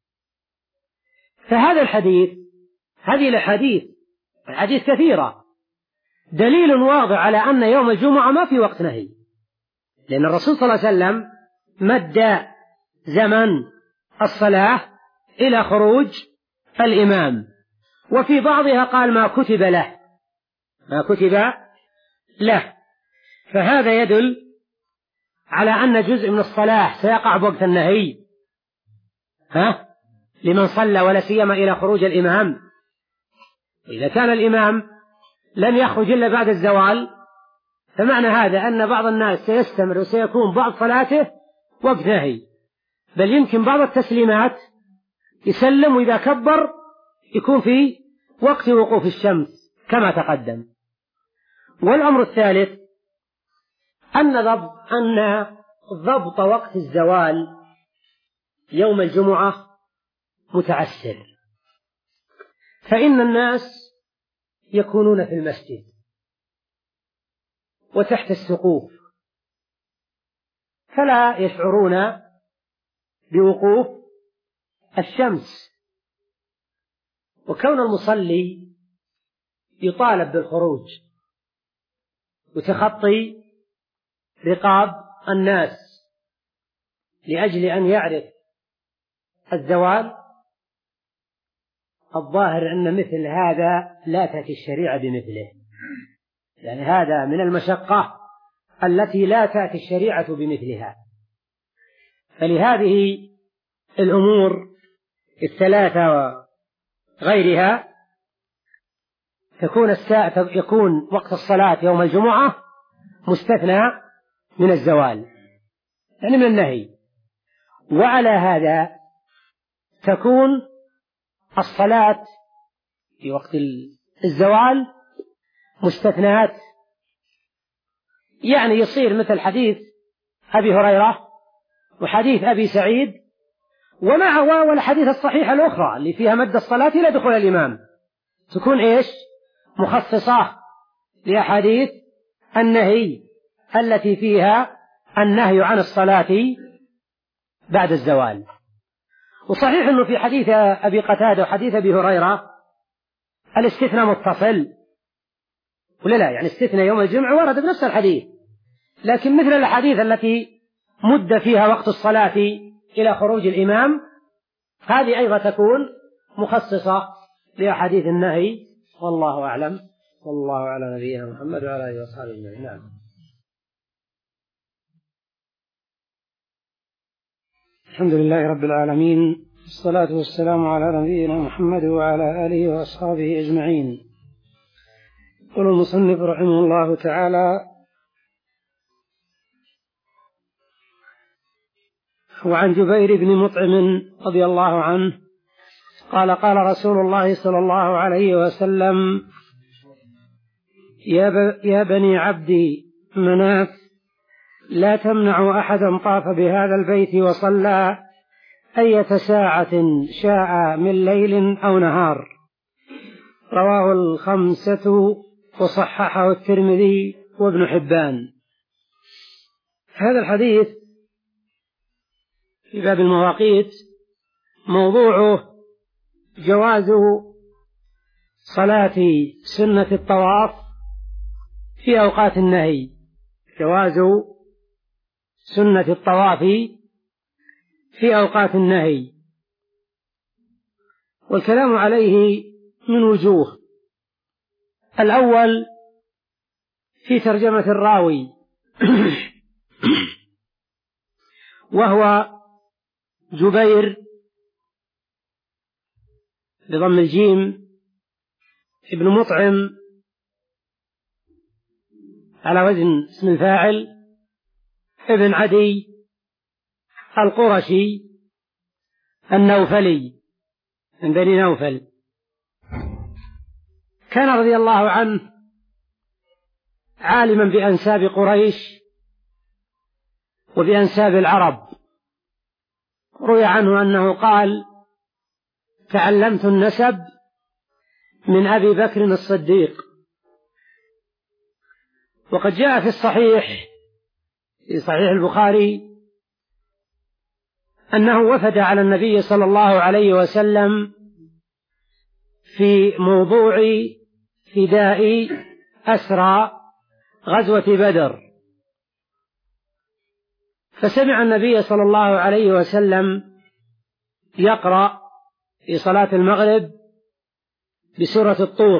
فهذا الحديث، هذه الأحاديث الحديث كثيرة، دليل واضح على أن يوم الجمعة ما في وقت نهي، لأن الرسول صلى الله عليه وسلم مد زمن الصلاة إلى خروج الإمام، وفي بعضها قال ما كتب له، ما كتب له. فهذا يدل على أن جزء من الصلاة سيقع بوقت النهي، ها لمن صلى ولا سيما إلى خروج الإمام. إذا كان الإمام لم يخرج إلا بعد الزوال، فمعنى هذا أن بعض الناس سيستمر وسيكون بعض صلاته وقت نهي، بل يمكن بعض التسليمات يسلم وإذا كبر يكون في وقت وقوف الشمس كما تقدم. والأمر الثالث أن ضبط, أن ضبط وقت الزوال يوم الجمعة متعسر، فإن الناس يكونون في المسجد وتحت السقوف، فلا يشعرون بوقوف الشمس، وكون المصلي يطالب بالخروج وتخطي رقاب الناس لأجل أن يعرف الزوال، الظاهر أن مثل هذا لا تأتي الشريعة بمثله، يعني هذا من المشقة التي لا تأتي الشريعة بمثلها. فلهذه الأمور الثلاثة وغيرها تكون الساعة يكون وقت الصلاة يوم الجمعة مستثنى من الزوال، يعني من النهي. وعلى هذا تكون الصلاة في وقت الزوال مستثنات، يعني يصير مثل حديث أبي هريرة وحديث أبي سعيد ومع والحديث الصحيحة الأخرى اللي فيها مد الصلاة إلى دخول الإمام، تكون إيش مخصصة لأحاديث النهي التي فيها النهي عن الصلاة بعد الزوال. وصحيح أنه في حديث أبي قتادة وحديث أبي هريرة الاستثناء متصل، ولا لا يعني استثناء يوم الجمعة ورد بنفس الحديث، لكن مثل الحديث التي مد فيها وقت الصلاة إلى خروج الإمام هذه أيضا تكون مخصصة لأحاديث النهي. والله أعلم، والله على نبينا محمد وعلى آله وصحبه أجمعين. نعم. الحمد لله رب العالمين، والصلاة والسلام على نبينا محمد وعلى آله وأصحابه أجمعين. يقول المصنف رحمه الله تعالى: وعن جبير بن مطعم رضي الله عنه قال: قال رسول الله صلى الله عليه وسلم: يا بني عبد مناف، لا تمنعوا أحدا طاف بهذا البيت وصلى أية ساعة شاء من ليل أو نهار. رواه الخمسة وصححه الترمذي وابن حبان. هذا الحديث في باب المواقيت موضوعه جواز صلاة سنة الطواف في أوقات النهي، جواز سنة الطواف في أوقات النهي. والكلام عليه من وجوه: الأول في ترجمة الراوي وهو جبير بضم الجيم ابن مطعم على وزن اسم الفاعل ابن عدي القرشي النوفلي من بني نوفل. كان رضي الله عنه عالما بأنساب قريش وبأنساب العرب. روي عنه أنه قال: تعلمت النسب من أبي بكر الصديق. وقد جاء في الصحيح في صحيح البخاري أنه وفد على النبي صلى الله عليه وسلم في موضوع فداء أسرى غزوة بدر، فسمع النبي صلى الله عليه وسلم يقرأ في صلاة المغرب بسورة الطور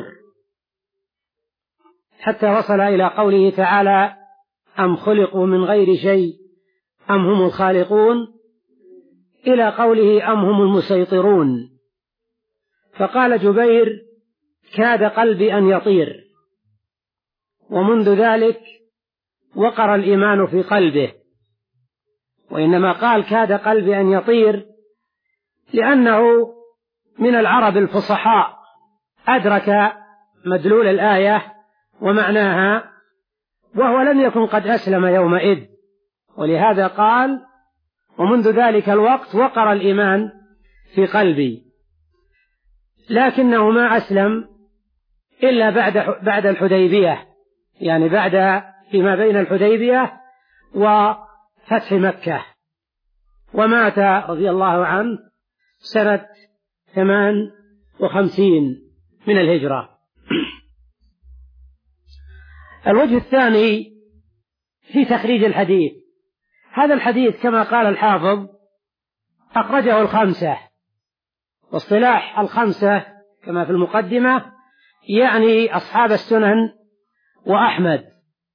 حتى وصل إلى قوله تعالى: أم خلقوا من غير شيء أم هم الخالقون، إلى قوله أم هم المسيطرون. فقال جبير: كاد قلبي أن يطير، ومنذ ذلك وقر الإيمان في قلبه. وإنما قال كاد قلبي أن يطير لأنه من العرب الفصحاء، أدرك مدلول الآية ومعناها، وهو لم يكن قد أسلم يومئذ، ولهذا قال: ومنذ ذلك الوقت وقر الإيمان في قلبي. لكنه ما أسلم إلا بعد بعد الحديبية، يعني بعد فيما بين الحديبية وفتح مكة، ومات رضي الله عنه سنة ثمان وخمسين من الهجرة. الوجه الثاني في تخريج الحديث. هذا الحديث كما قال الحافظ أخرجه الخمسة، واصطلاح الخمسة كما في المقدمة يعني أصحاب السنن وأحمد.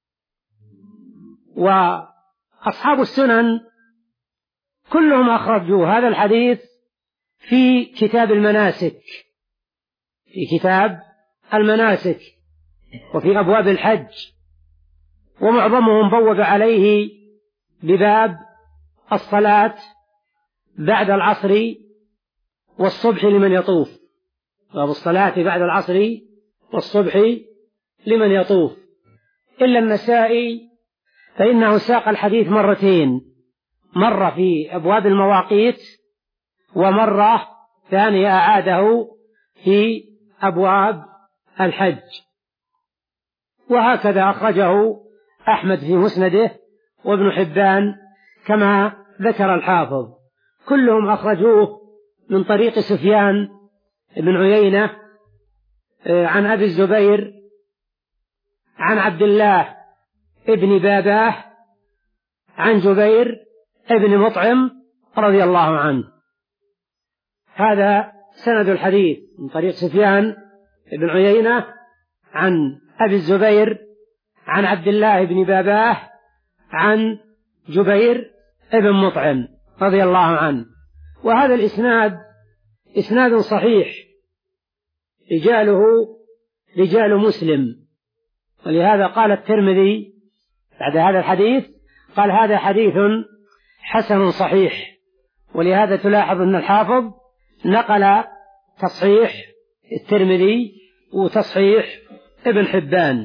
وأصحاب السنن كلهم أخرجوا هذا الحديث في كتاب المناسك في كتاب المناسك وفي أبواب الحج، ومعظمهم بوب عليه بباب الصلاة بعد العصر والصبح لمن يطوف، باب الصلاة بعد العصر والصبح لمن يطوف، إلا النسائي فإنه ساق الحديث مرتين، مرة في أبواب المواقيت ومرة ثانية أعاده في أبواب الحج. وهكذا أخرجه أحمد في مسنده وابن حبان كما ذكر الحافظ، كلهم أخرجوه من طريق سفيان بن عيينة عن أبي الزبير عن عبد الله ابن باباه عن جبير ابن مطعم رضي الله عنه. هذا سند الحديث من طريق سفيان بن عيينة عن أبي الزبير عن عبد الله بن باباه عن جبير ابن مطعم رضي الله عنه. وهذا الإسناد إسناد صحيح، رجاله رجال مسلم، ولهذا قال الترمذي بعد هذا الحديث قال: هذا حديث حسن صحيح. ولهذا تلاحظ أن الحافظ نقل تصحيح الترمذي وتصحيح ابن حبان.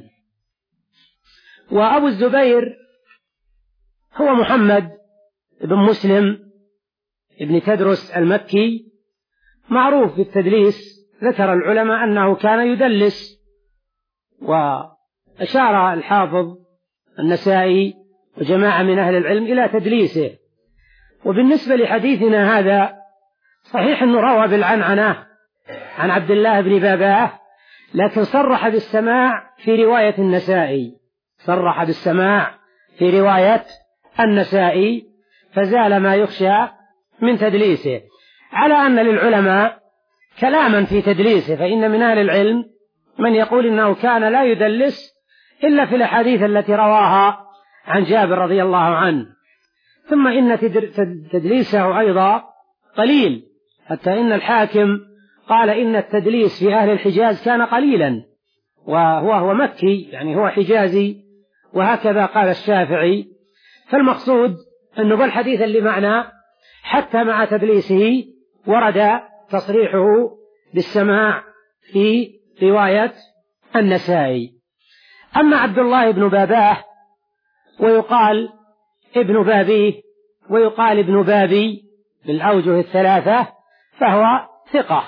وأبو الزبير هو محمد بن مسلم ابن تدرس المكي، معروف بالتدليس. ذكر العلماء أنه كان يدلس، وأشار الحافظ النسائي وجماعة من أهل العلم إلى تدليسه. وبالنسبة لحديثنا هذا صحيح أنه روى بالعنعنة عن عبد الله بن باباه، لكن صرح بالسماع في رواية النسائي صرح بالسماع في رواية النسائي فزال ما يخشى من تدليسه، على أن للعلماء كلاما في تدليسه، فإن من أهل العلم من يقول إنه كان لا يدلس إلا في الأحاديث التي رواها عن جابر رضي الله عنه، ثم إن تدليسه أيضا قليل، حتى إن الحاكم قال إن التدليس في أهل الحجاز كان قليلا، وهو هو مكي يعني هو حجازي، وهكذا قال الشافعي. فالمقصود أنه بالحديث اللي معنا حتى مع تدليسه ورد تصريحه بالسماع في رواية النسائي. أما عبد الله بن باباه ويقال ابن بابيه ويقال ابن بابي بالأوجه الثلاثة فهو ثقة.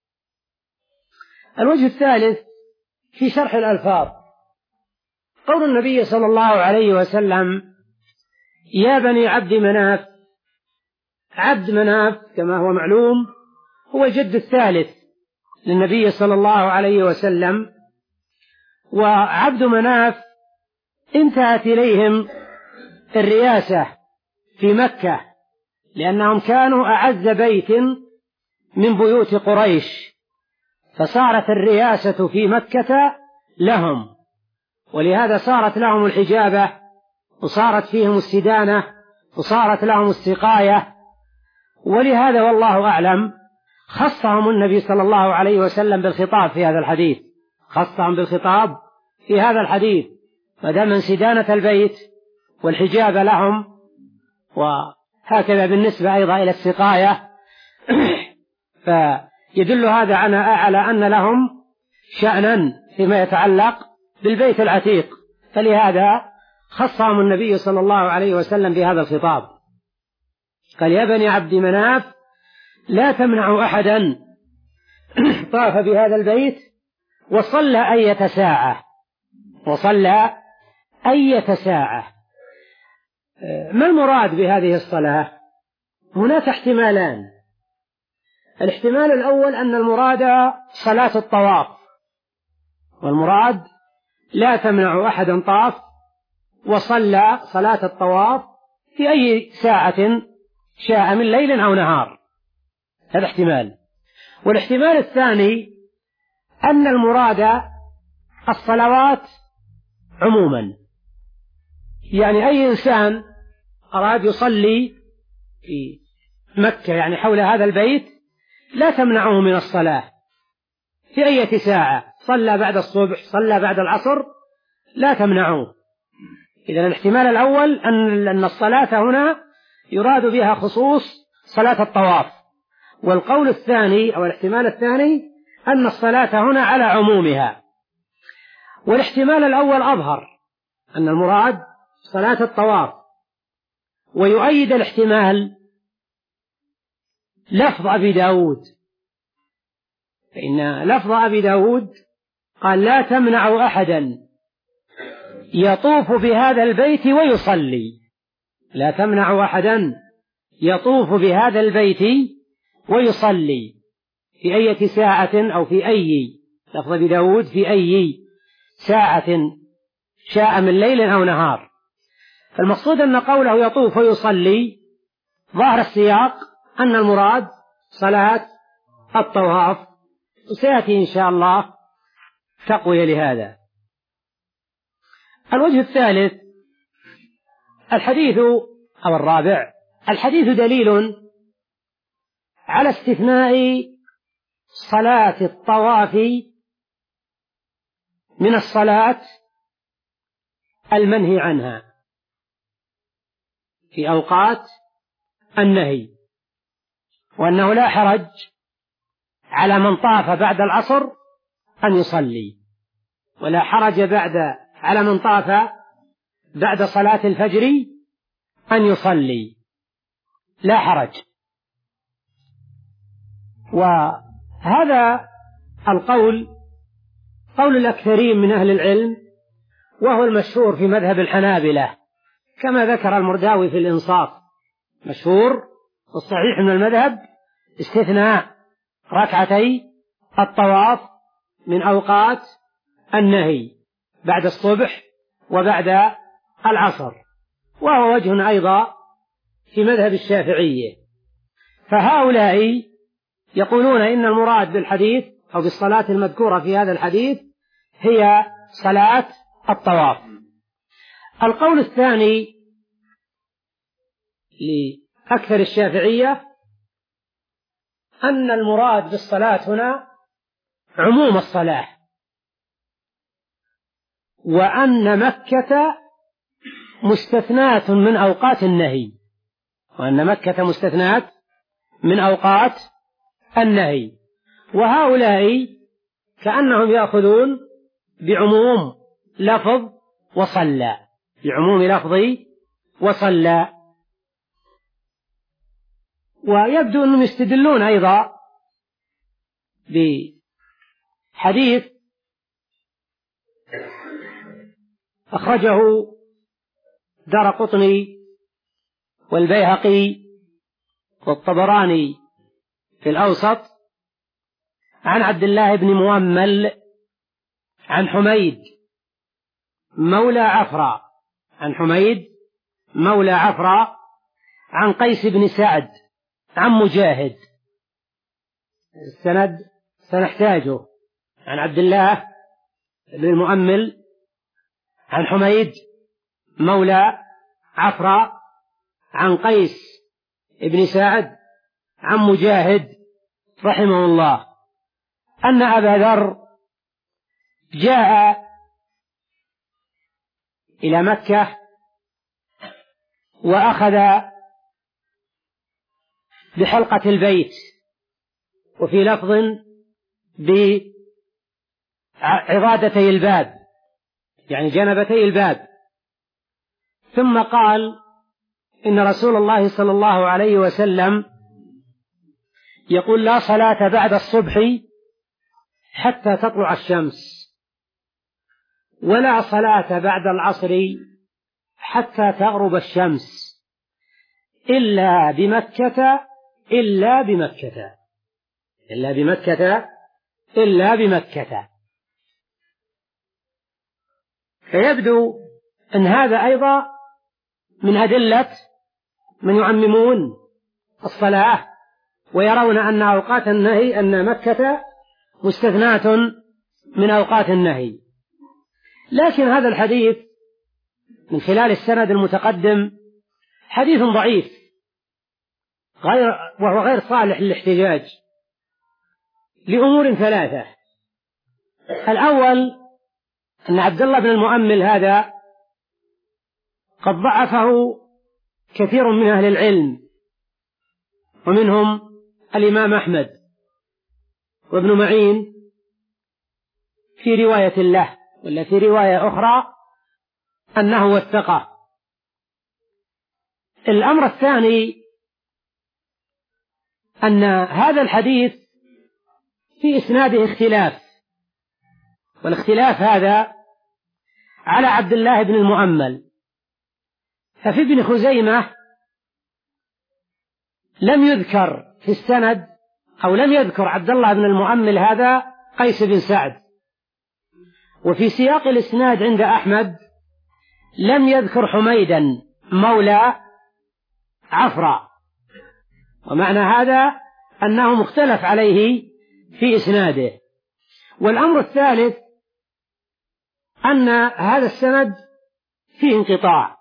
الوجه الثالث في شرح الألفاظ قول النبي صلى الله عليه وسلم يا بني عبد مناف. عبد مناف كما هو معلوم هو الجد الثالث للنبي صلى الله عليه وسلم، وعبد مناف انتهت إليهم الرياسة في مكة لأنهم كانوا أعز بيت من بيوت قريش، فصارت الرياسة في مكة لهم، ولهذا صارت لهم الحجابة وصارت فيهم السدانة وصارت لهم السقاية. ولهذا والله أعلم خصهم النبي صلى الله عليه وسلم بالخطاب في هذا الحديث، خصهم بالخطاب في هذا الحديث ما دام من سدانة البيت والحجابة لهم، وهكذا بالنسبة أيضا إلى السقاية فيدل هذا على أن لهم شأنا فيما يتعلق بالبيت العتيق، فلهذا خصهم النبي صلى الله عليه وسلم بهذا الخطاب. قال يا بني عبد مناف لا تمنعوا أحدا طاف بهذا البيت وصلى أية ساعة، وصلى أية ساعة. ما المراد بهذه الصلاة؟ هناك احتمالان. الاحتمال الأول أن المراد صلاة الطواف، والمراد لا تمنع أحدا طاف وصلى صلاة الطواف في أي ساعة شاء من ليل أو نهار، هذا احتمال. والاحتمال الثاني أن المراد الصلوات عموما، يعني أي إنسان أراد يصلي في مكة يعني حول هذا البيت لا تمنعه من الصلاة في أي ساعة، صلى بعد الصبح صلى بعد العصر لا تمنعوه. إذن الاحتمال الأول أن الصلاة هنا يراد بها خصوص صلاة الطواف، والقول الثاني أو الاحتمال الثاني أن الصلاة هنا على عمومها. والاحتمال الأول أظهر أن المراد صلاة الطواف، ويؤيد الاحتمال لفظ أبي داود، فإن لفظ أبي داود قال لا تمنع أحدا يطوف بهذا البيت ويصلي، لا تمنع أحدا يطوف بهذا البيت ويصلي في أي ساعة أو في أي لفظ أبي داود في أي ساعة شاء من ليل أو نهار. فالمقصود أن قوله يطوف ويصلي ظاهر السياق أن المراد صلاة الطواف، وسيأتي إن شاء الله تقوية لهذا. الوجه الثالث الحديث أو الرابع الحديث دليل على استثناء صلاة الطواف من الصلاة المنهي عنها في أوقات النهي، وأنه لا حرج على من طاف بعد العصر أن يصلي، ولا حرج بعد على من طاف بعد صلاة الفجر أن يصلي، لا حرج. وهذا القول قول الأكثرين من أهل العلم، وهو المشهور في مذهب الحنابلة كما ذكر المرداوي في الإنصاف. مشهور والصحيح من المذهب استثناء ركعتي الطواف من أوقات النهي بعد الصبح وبعد العصر، وهو وجه أيضا في مذهب الشافعية. فهؤلاء يقولون إن المراد بالحديث أو بالصلاة المذكورة في هذا الحديث هي صلاة الطواف. القول الثاني لأكثر الشافعية أن المراد بالصلاة هنا عموم الصلاة، وأن مكة مستثناة من أوقات النهي، وأن مكة مستثناة من أوقات النهي. وهؤلاء كأنهم يأخذون بعموم لفظ وصلى، بعموم لفظ وصلى. ويبدو أنهم يستدلون أيضا بحديث أخرجه دارقطني والبيهقي والطبراني في الأوسط عن عبد الله بن مؤمل عن حميد مولى عفراء، عن حميد مولى عفراء عن قيس بن سعد عن مجاهد. السند سنحتاجه. عن عبد الله بن المؤمل عن حميد مولى عفراء عن قيس بن سعد عن مجاهد رحمه الله أن أبا ذر جاء إلى مكة وأخذ بحلقة البيت، وفي لفظ بعضادتي الباب، يعني جنبتي الباب، ثم قال إن رسول الله صلى الله عليه وسلم يقول لا صلاة بعد الصبح حتى تطلع الشمس، ولا صلاة بعد العصر حتى تغرب الشمس إلا بمكة إلا بمكة إلا بمكة إلا بمكة. فيبدو أن هذا أيضا من أدلة من يعممون الصلاة ويرون أن أوقات النهي أن مكة مستثناة من أوقات النهي. لكن هذا الحديث من خلال السند المتقدم حديث ضعيف غير وهو غير صالح للاحتجاج لأمور ثلاثة. الأول أن عبد الله بن المؤمل هذا قد ضعفه كثير من أهل العلم، ومنهم الإمام أحمد وابن معين في رواية له، ولا في رواية أخرى أنه وثقه. الأمر الثاني أن هذا الحديث في إسناده اختلاف، والاختلاف هذا على عبد الله بن المؤمل. ففي ابن خزيمة لم يذكر في السند أو لم يذكر عبد الله بن المؤمل هذا قيس بن سعد، وفي سياق الإسناد عند أحمد لم يذكر حميدا مولى عفراء، ومعنى هذا أنه مختلف عليه في إسناده. والأمر الثالث أن هذا السند فيه انقطاع،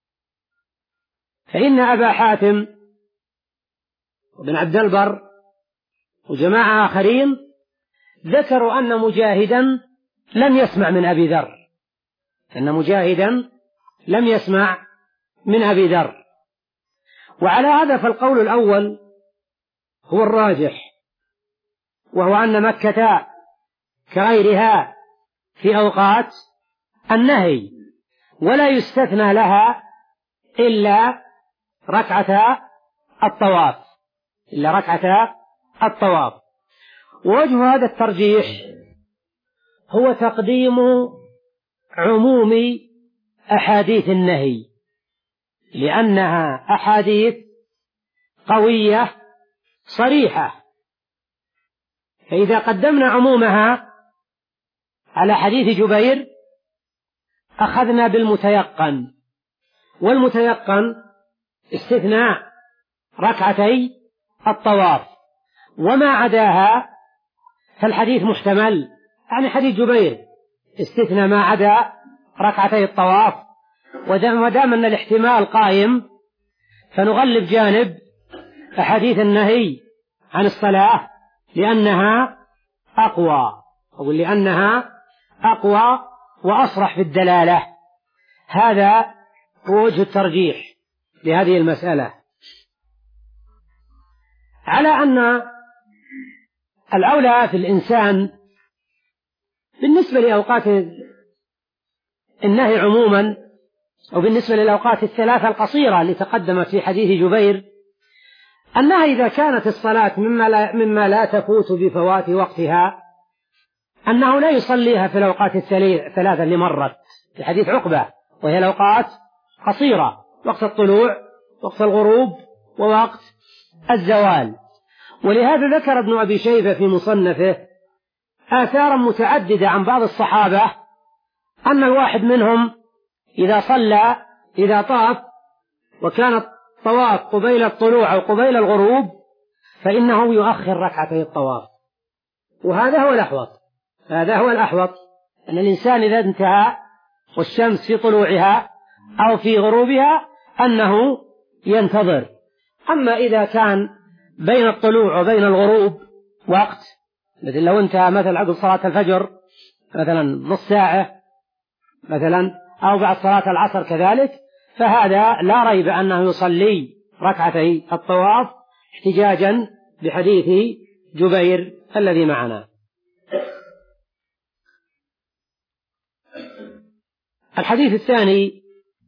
فإن أبا حاتم وابن عبد البر وجماعة آخرين ذكروا أن مجاهدا لم يسمع من أبي ذر، أن مجاهدا لم يسمع من أبي ذر. وعلى هذا فالقول الأول هو الراجح، وهو أن مكة كغيرها في أوقات النهي، ولا يستثنى لها إلا ركعة الطواف إلا ركعة الطواف. ووجه هذا الترجيح هو تقديم عموم أحاديث النهي، لأنها أحاديث قوية صريحة، فإذا قدمنا عمومها على حديث جبير أخذنا بالمتيقن، والمتيقن استثناء ركعتي الطواف، وما عداها فالحديث محتمل، يعني حديث جبير استثنى ما عدا ركعتي الطواف، ودام أن الاحتمال قائم فنغلب جانب أحاديث النهي عن الصلاة لأنها أقوى، أو لأنها أقوى وأصرح في الدلالة. هذا هو وجه الترجيح لهذه المسألة، على أن الأولى في الإنسان بالنسبة لأوقات النهي عموما، أو بالنسبة للأوقات الثلاثة القصيرة اللي تقدمت في حديث جبير، أنها إذا كانت الصلاة مما لا, مما لا تفوت بفوات وقتها، أنه لا يصليها في الأوقات الثلاثة اللي مرت في حديث عقبة، وهي الأوقات قصيرة: وقت الطلوع، وقت الغروب، ووقت الزوال. ولهذا ذكر ابن أبي شيبة في مصنفه آثارا متعددة عن بعض الصحابة أن الواحد منهم إذا صلى إذا طاف وكان الطواف قبيل الطلوع أو قبيل الغروب فإنه يؤخر ركعتي الطواف. وهذا هو الأحوط، هذا هو الأحوط، أن الإنسان إذا انتهى والشمس في طلوعها أو في غروبها أنه ينتظر. أما إذا كان بين الطلوع وبين الغروب وقت، مثل لو انتهى مثل عقب صلاة الفجر مثلا نص ساعة مثلا، أو بعد صلاة العصر كذلك، فهذا لا ريب أنه يصلي ركعتي الطواف احتجاجا بحديث جبير الذي معنا. الحديث الثاني: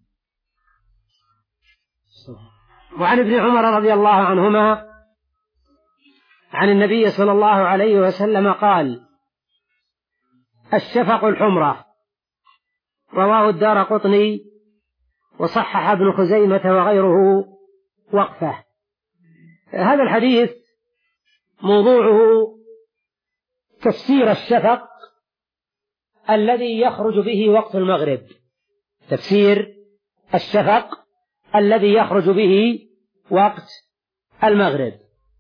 وعن ابن عمر رضي الله عنهما عن النبي صلى الله عليه وسلم قال: الشفق الحمرة. رواه الدارقطني وصحح ابن خزيمة وغيره وقفه. هذا الحديث موضوعه تفسير الشفق الذي يخرج به وقت المغرب، تفسير الشفق الذي يخرج به وقت المغرب.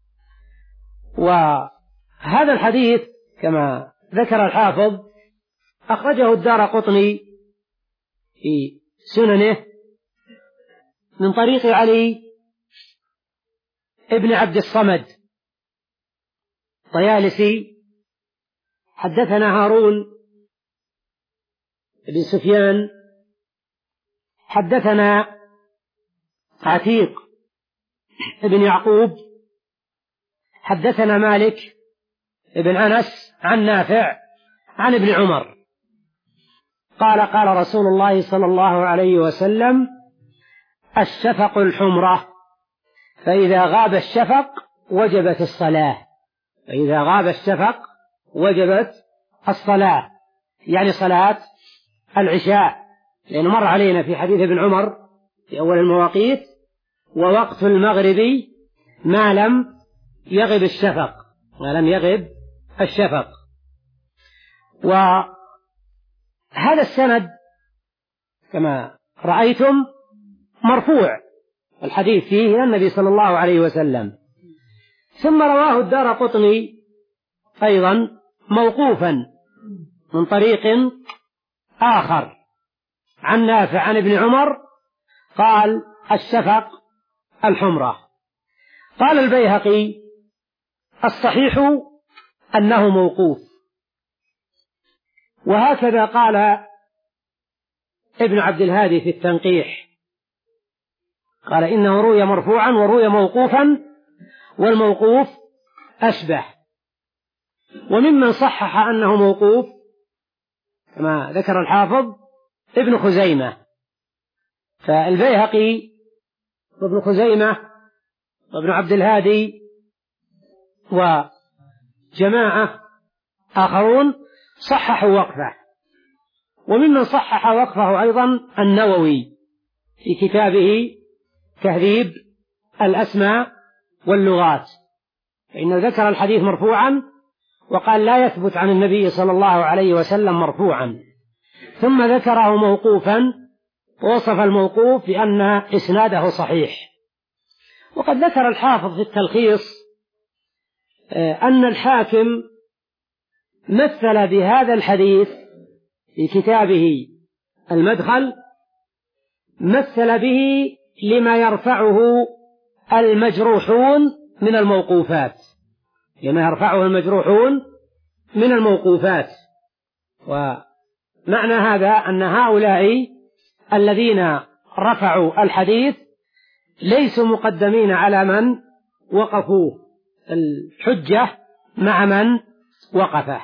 وهذا الحديث كما ذكر الحافظ أخرجه الدارقطني في سننه من طريق علي ابن عبد الصمد طيالسي. حدثنا هارون بن سفيان حدثنا عتيق ابن يعقوب حدثنا مالك ابن أنس عن نافع عن ابن عمر قال: قال رسول الله صلى الله عليه وسلم: الشفق الحمرة، فإذا غاب الشفق وجبت الصلاة. فإذا غاب الشفق وجبت الصلاة، يعني صلاة العشاء، لأنه مر علينا في حديث ابن عمر في أول المواقيت: ووقت المغرب ما لم يغب الشفق، ما لم يغب الشفق. وهذا السند كما رأيتم مرفوع، الحديث فيه إلى النبي صلى الله عليه وسلم. ثم رواه الدارقطني أيضا موقوفا من طريق آخر عن نافع عن ابن عمر قال: الشفق الحمرة. قال البيهقي: الصحيح أنه موقوف. وهكذا قال ابن عبد الهادي في التنقيح، قال: إنه روي مرفوعا وروي موقوفا، والموقوف أشبه. وممن صحح أنه موقوف كما ذكر الحافظ ابن خزيمة، فالبيهقي وابن خزيمة وابن عبد الهادي وجماعة آخرون صححوا وقفه. وممن صحح وقفه أيضا النووي في كتابه تهذيب الأسماء واللغات، فإنه ذكر الحديث مرفوعا وقال: لا يثبت عن النبي صلى الله عليه وسلم مرفوعا، ثم ذكره موقوفا ووصف الموقوف بأن إسناده صحيح. وقد ذكر الحافظ في التلخيص أن الحاكم مثل بهذا الحديث في كتابه المدخل، مثل به لما يرفعه المجروحون من الموقوفات، لما يرفعه المجروحون من الموقوفات. ومعنى هذا أن هؤلاء الذين رفعوا الحديث ليسوا مقدمين على من وقفوا الحجة مع من وقفه.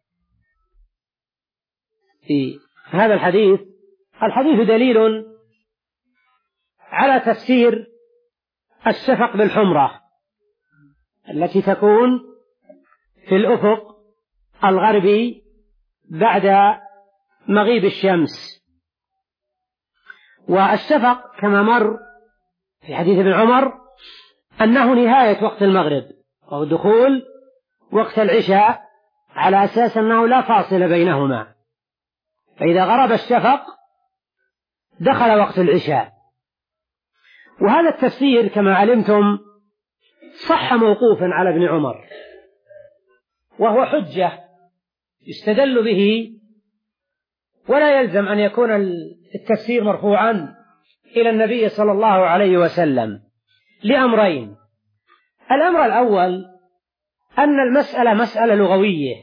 في هذا الحديث الحديث دليل على تفسير الشفق بالحمرة التي تكون في الأفق الغربي بعد مغيب الشمس. والشفق كما مر في حديث ابن عمر أنه نهاية وقت المغرب أو دخول وقت العشاء، على أساس أنه لا فاصل بينهما، فإذا غرب الشفق دخل وقت العشاء. وهذا التفسير كما علمتم صح موقوفا على ابن عمر، وهو حجة يستدل به، ولا يلزم أن يكون التفسير مرفوعا إلى النبي صلى الله عليه وسلم لأمرين. الأمر الأول أن المسألة مسألة لغوية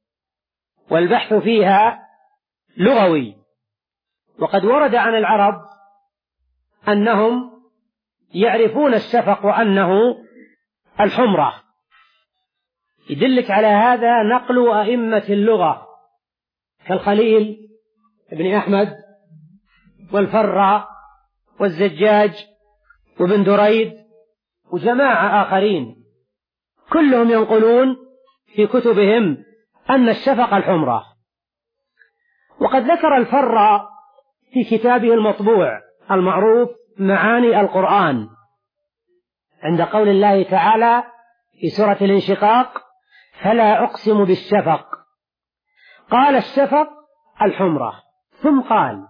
والبحث فيها لغوي، وقد ورد عن العرب أنهم يعرفون الشفق وأنه الحمرة. يدلك على هذا نقل أئمة اللغة كالخليل ابن أحمد والفراء والزجاج وابن دريد وجماعة آخرين، كلهم ينقلون في كتبهم أن الشفق الحمرة. وقد ذكر الفراء في كتابه المطبوع المعروف معاني القرآن عند قول الله تعالى في سورة الانشقاق: فلا أقسم بالشفق، قال الشفق الحمرة، ثم قال: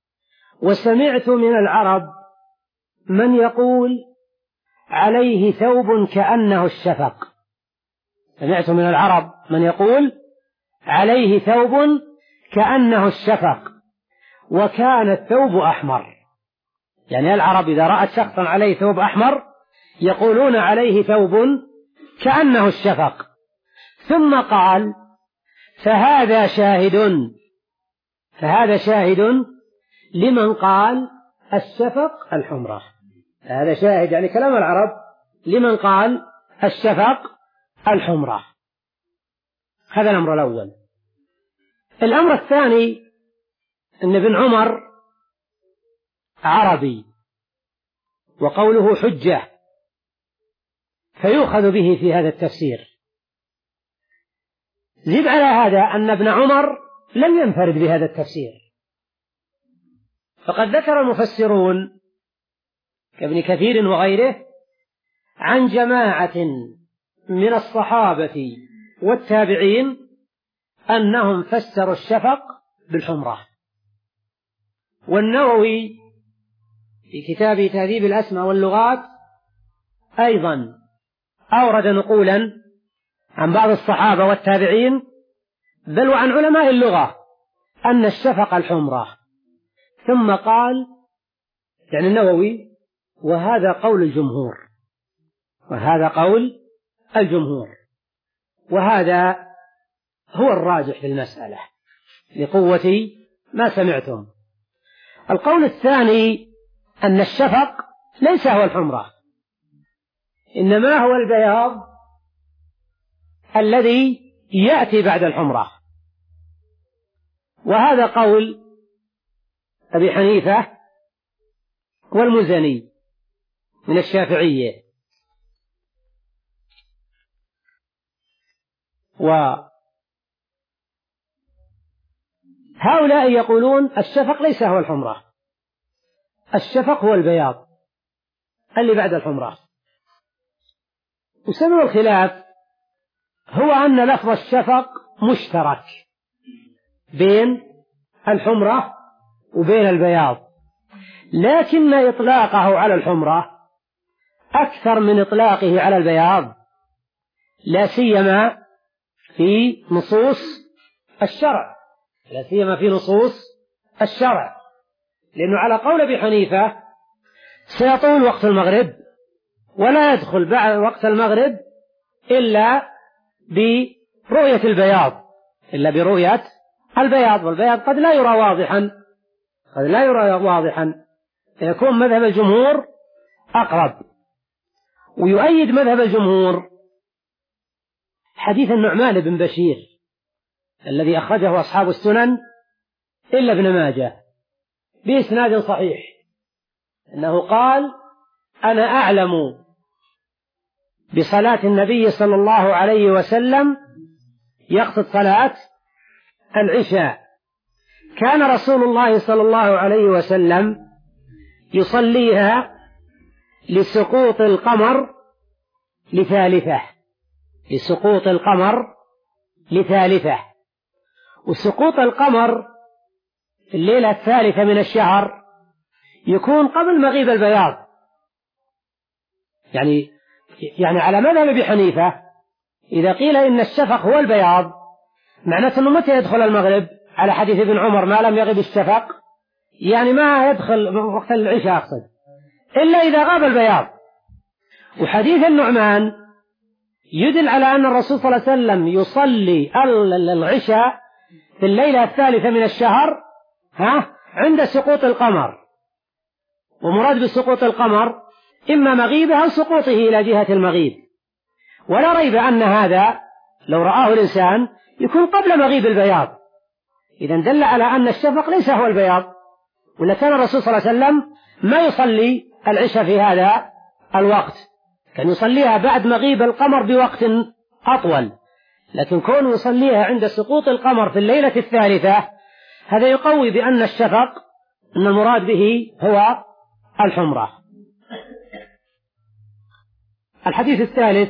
وسمعت من العرب من يقول عليه ثوب كأنه الشفق. سمعت من العرب من يقول عليه ثوب كأنه الشفق، وكان الثوب أحمر. يعني العرب إذا رأت شخصا عليه ثوب أحمر يقولون عليه ثوب كأنه الشفق. ثم قال: فهذا شاهد فهذا شاهد لمن قال الشفق الحمرة. هذا شاهد يعني كلام العرب لمن قال الشفق الحمرة. هذا الأمر الأول. الأمر الثاني أن ابن عمر عربي وقوله حجة، فيؤخذ به في هذا التفسير. زد على هذا أن ابن عمر لم ينفرد بهذا التفسير، فقد ذكر المفسرون كابن كثير وغيره عن جماعة من الصحابة والتابعين أنهم فسروا الشفق بالحمرة. والنووي في كتابه تهذيب الأسماء واللغات أيضا أورد نقولا عن بعض الصحابة والتابعين بل وعن علماء اللغة أن الشفق الحمرة، ثم قال يعني النووي: وهذا قول الجمهور وهذا قول الجمهور وهذا هو الراجح في المسألة لقوة ما سمعتم. القول الثاني أن الشفق ليس هو الحمرة، إنما هو البياض الذي يأتي بعد الحمرة، وهذا قول أبي حنيفة والمزني من الشافعية. وهؤلاء يقولون الشفق ليس هو الحمرة، الشفق هو البياض اللي بعد الحمرة. وسبب الخلاف هو أن لفظ الشفق مشترك بين الحمرة وبين البياض، لكن إطلاقه على الحمرة أكثر من إطلاقه على البياض، لا سيما في نصوص الشرع لا سيما في نصوص الشرع لأنه على قول أبي حنيفة سيطول وقت المغرب ولا يدخل بعد وقت المغرب إلا برؤية البياض إلا برؤية البياض والبياض قد لا يرى واضحا قد لا يرى واضحا فيكون مذهب الجمهور أقرب. ويؤيد مذهب الجمهور حديث النعمان بن بشير الذي أخرجه أصحاب السنن إلا ابن ماجه بإسناد صحيح أنه قال أنا أعلم بصلاة النبي صلى الله عليه وسلم، يقصد صلاة العشاء، كان رسول الله صلى الله عليه وسلم يصليها لسقوط القمر لثالثة لسقوط القمر لثالثة وسقوط القمر في الليلة الثالثة من الشهر يكون قبل مغيب البياض، يعني يعني على مذهب أبي حنيفة إذا قيل إن الشفق هو البياض معناته أنه متى يدخل المغرب على حديث ابن عمر ما لم يغب الشفق، يعني ما يدخل وقت العشاء أقصد إلا إذا غاب البياض. وحديث النعمان يدل على أن الرسول صلى الله عليه وسلم يصلي العشاء في الليلة الثالثة من الشهر ها عند سقوط القمر، ومراد بسقوط القمر إما مغيبه أو سقوطه إلى جهة المغيب، ولا ريب أن هذا لو رآه الإنسان يكون قبل مغيب البياض، إذن دل على أن الشفق ليس هو البياض، ولا كان الرسول صلى الله عليه وسلم ما يصلي العشاء في هذا الوقت، كان يصليها بعد مغيب القمر بوقت أطول، لكن كونه يصليها عند سقوط القمر في الليلة الثالثة هذا يقوي بأن الشفق أن المراد به هو الحمرة. الحديث الثالث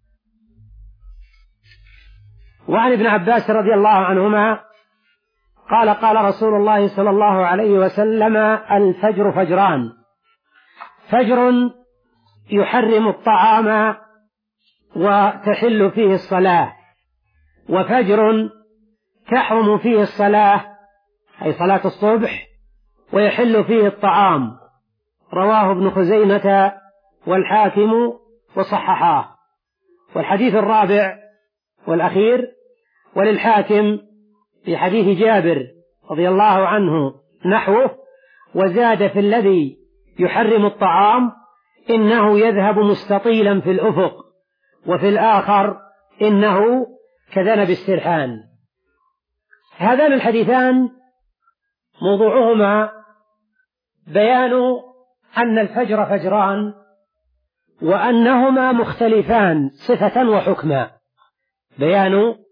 وعن ابن عباس رضي الله عنهما قال قال رسول الله صلى الله عليه وسلم الفجر فجران، فجر يحرم الطعام وتحل فيه الصلاة، وفجر تحرم فيه الصلاة أي صلاة الصبح ويحل فيه الطعام، رواه ابن خزيمة والحاكم وصححاه. والحديث الرابع والأخير وللحاكم في حديث جابر رضي الله عنه نحوه، وزاد في الذي يحرم الطعام إنه يذهب مستطيلا في الأفق، وفي الآخر إنه كذنب السرحان. هذان الحديثان موضوعهما بيان أن الفجر فجران وأنهما مختلفان صفة وحكما، بيان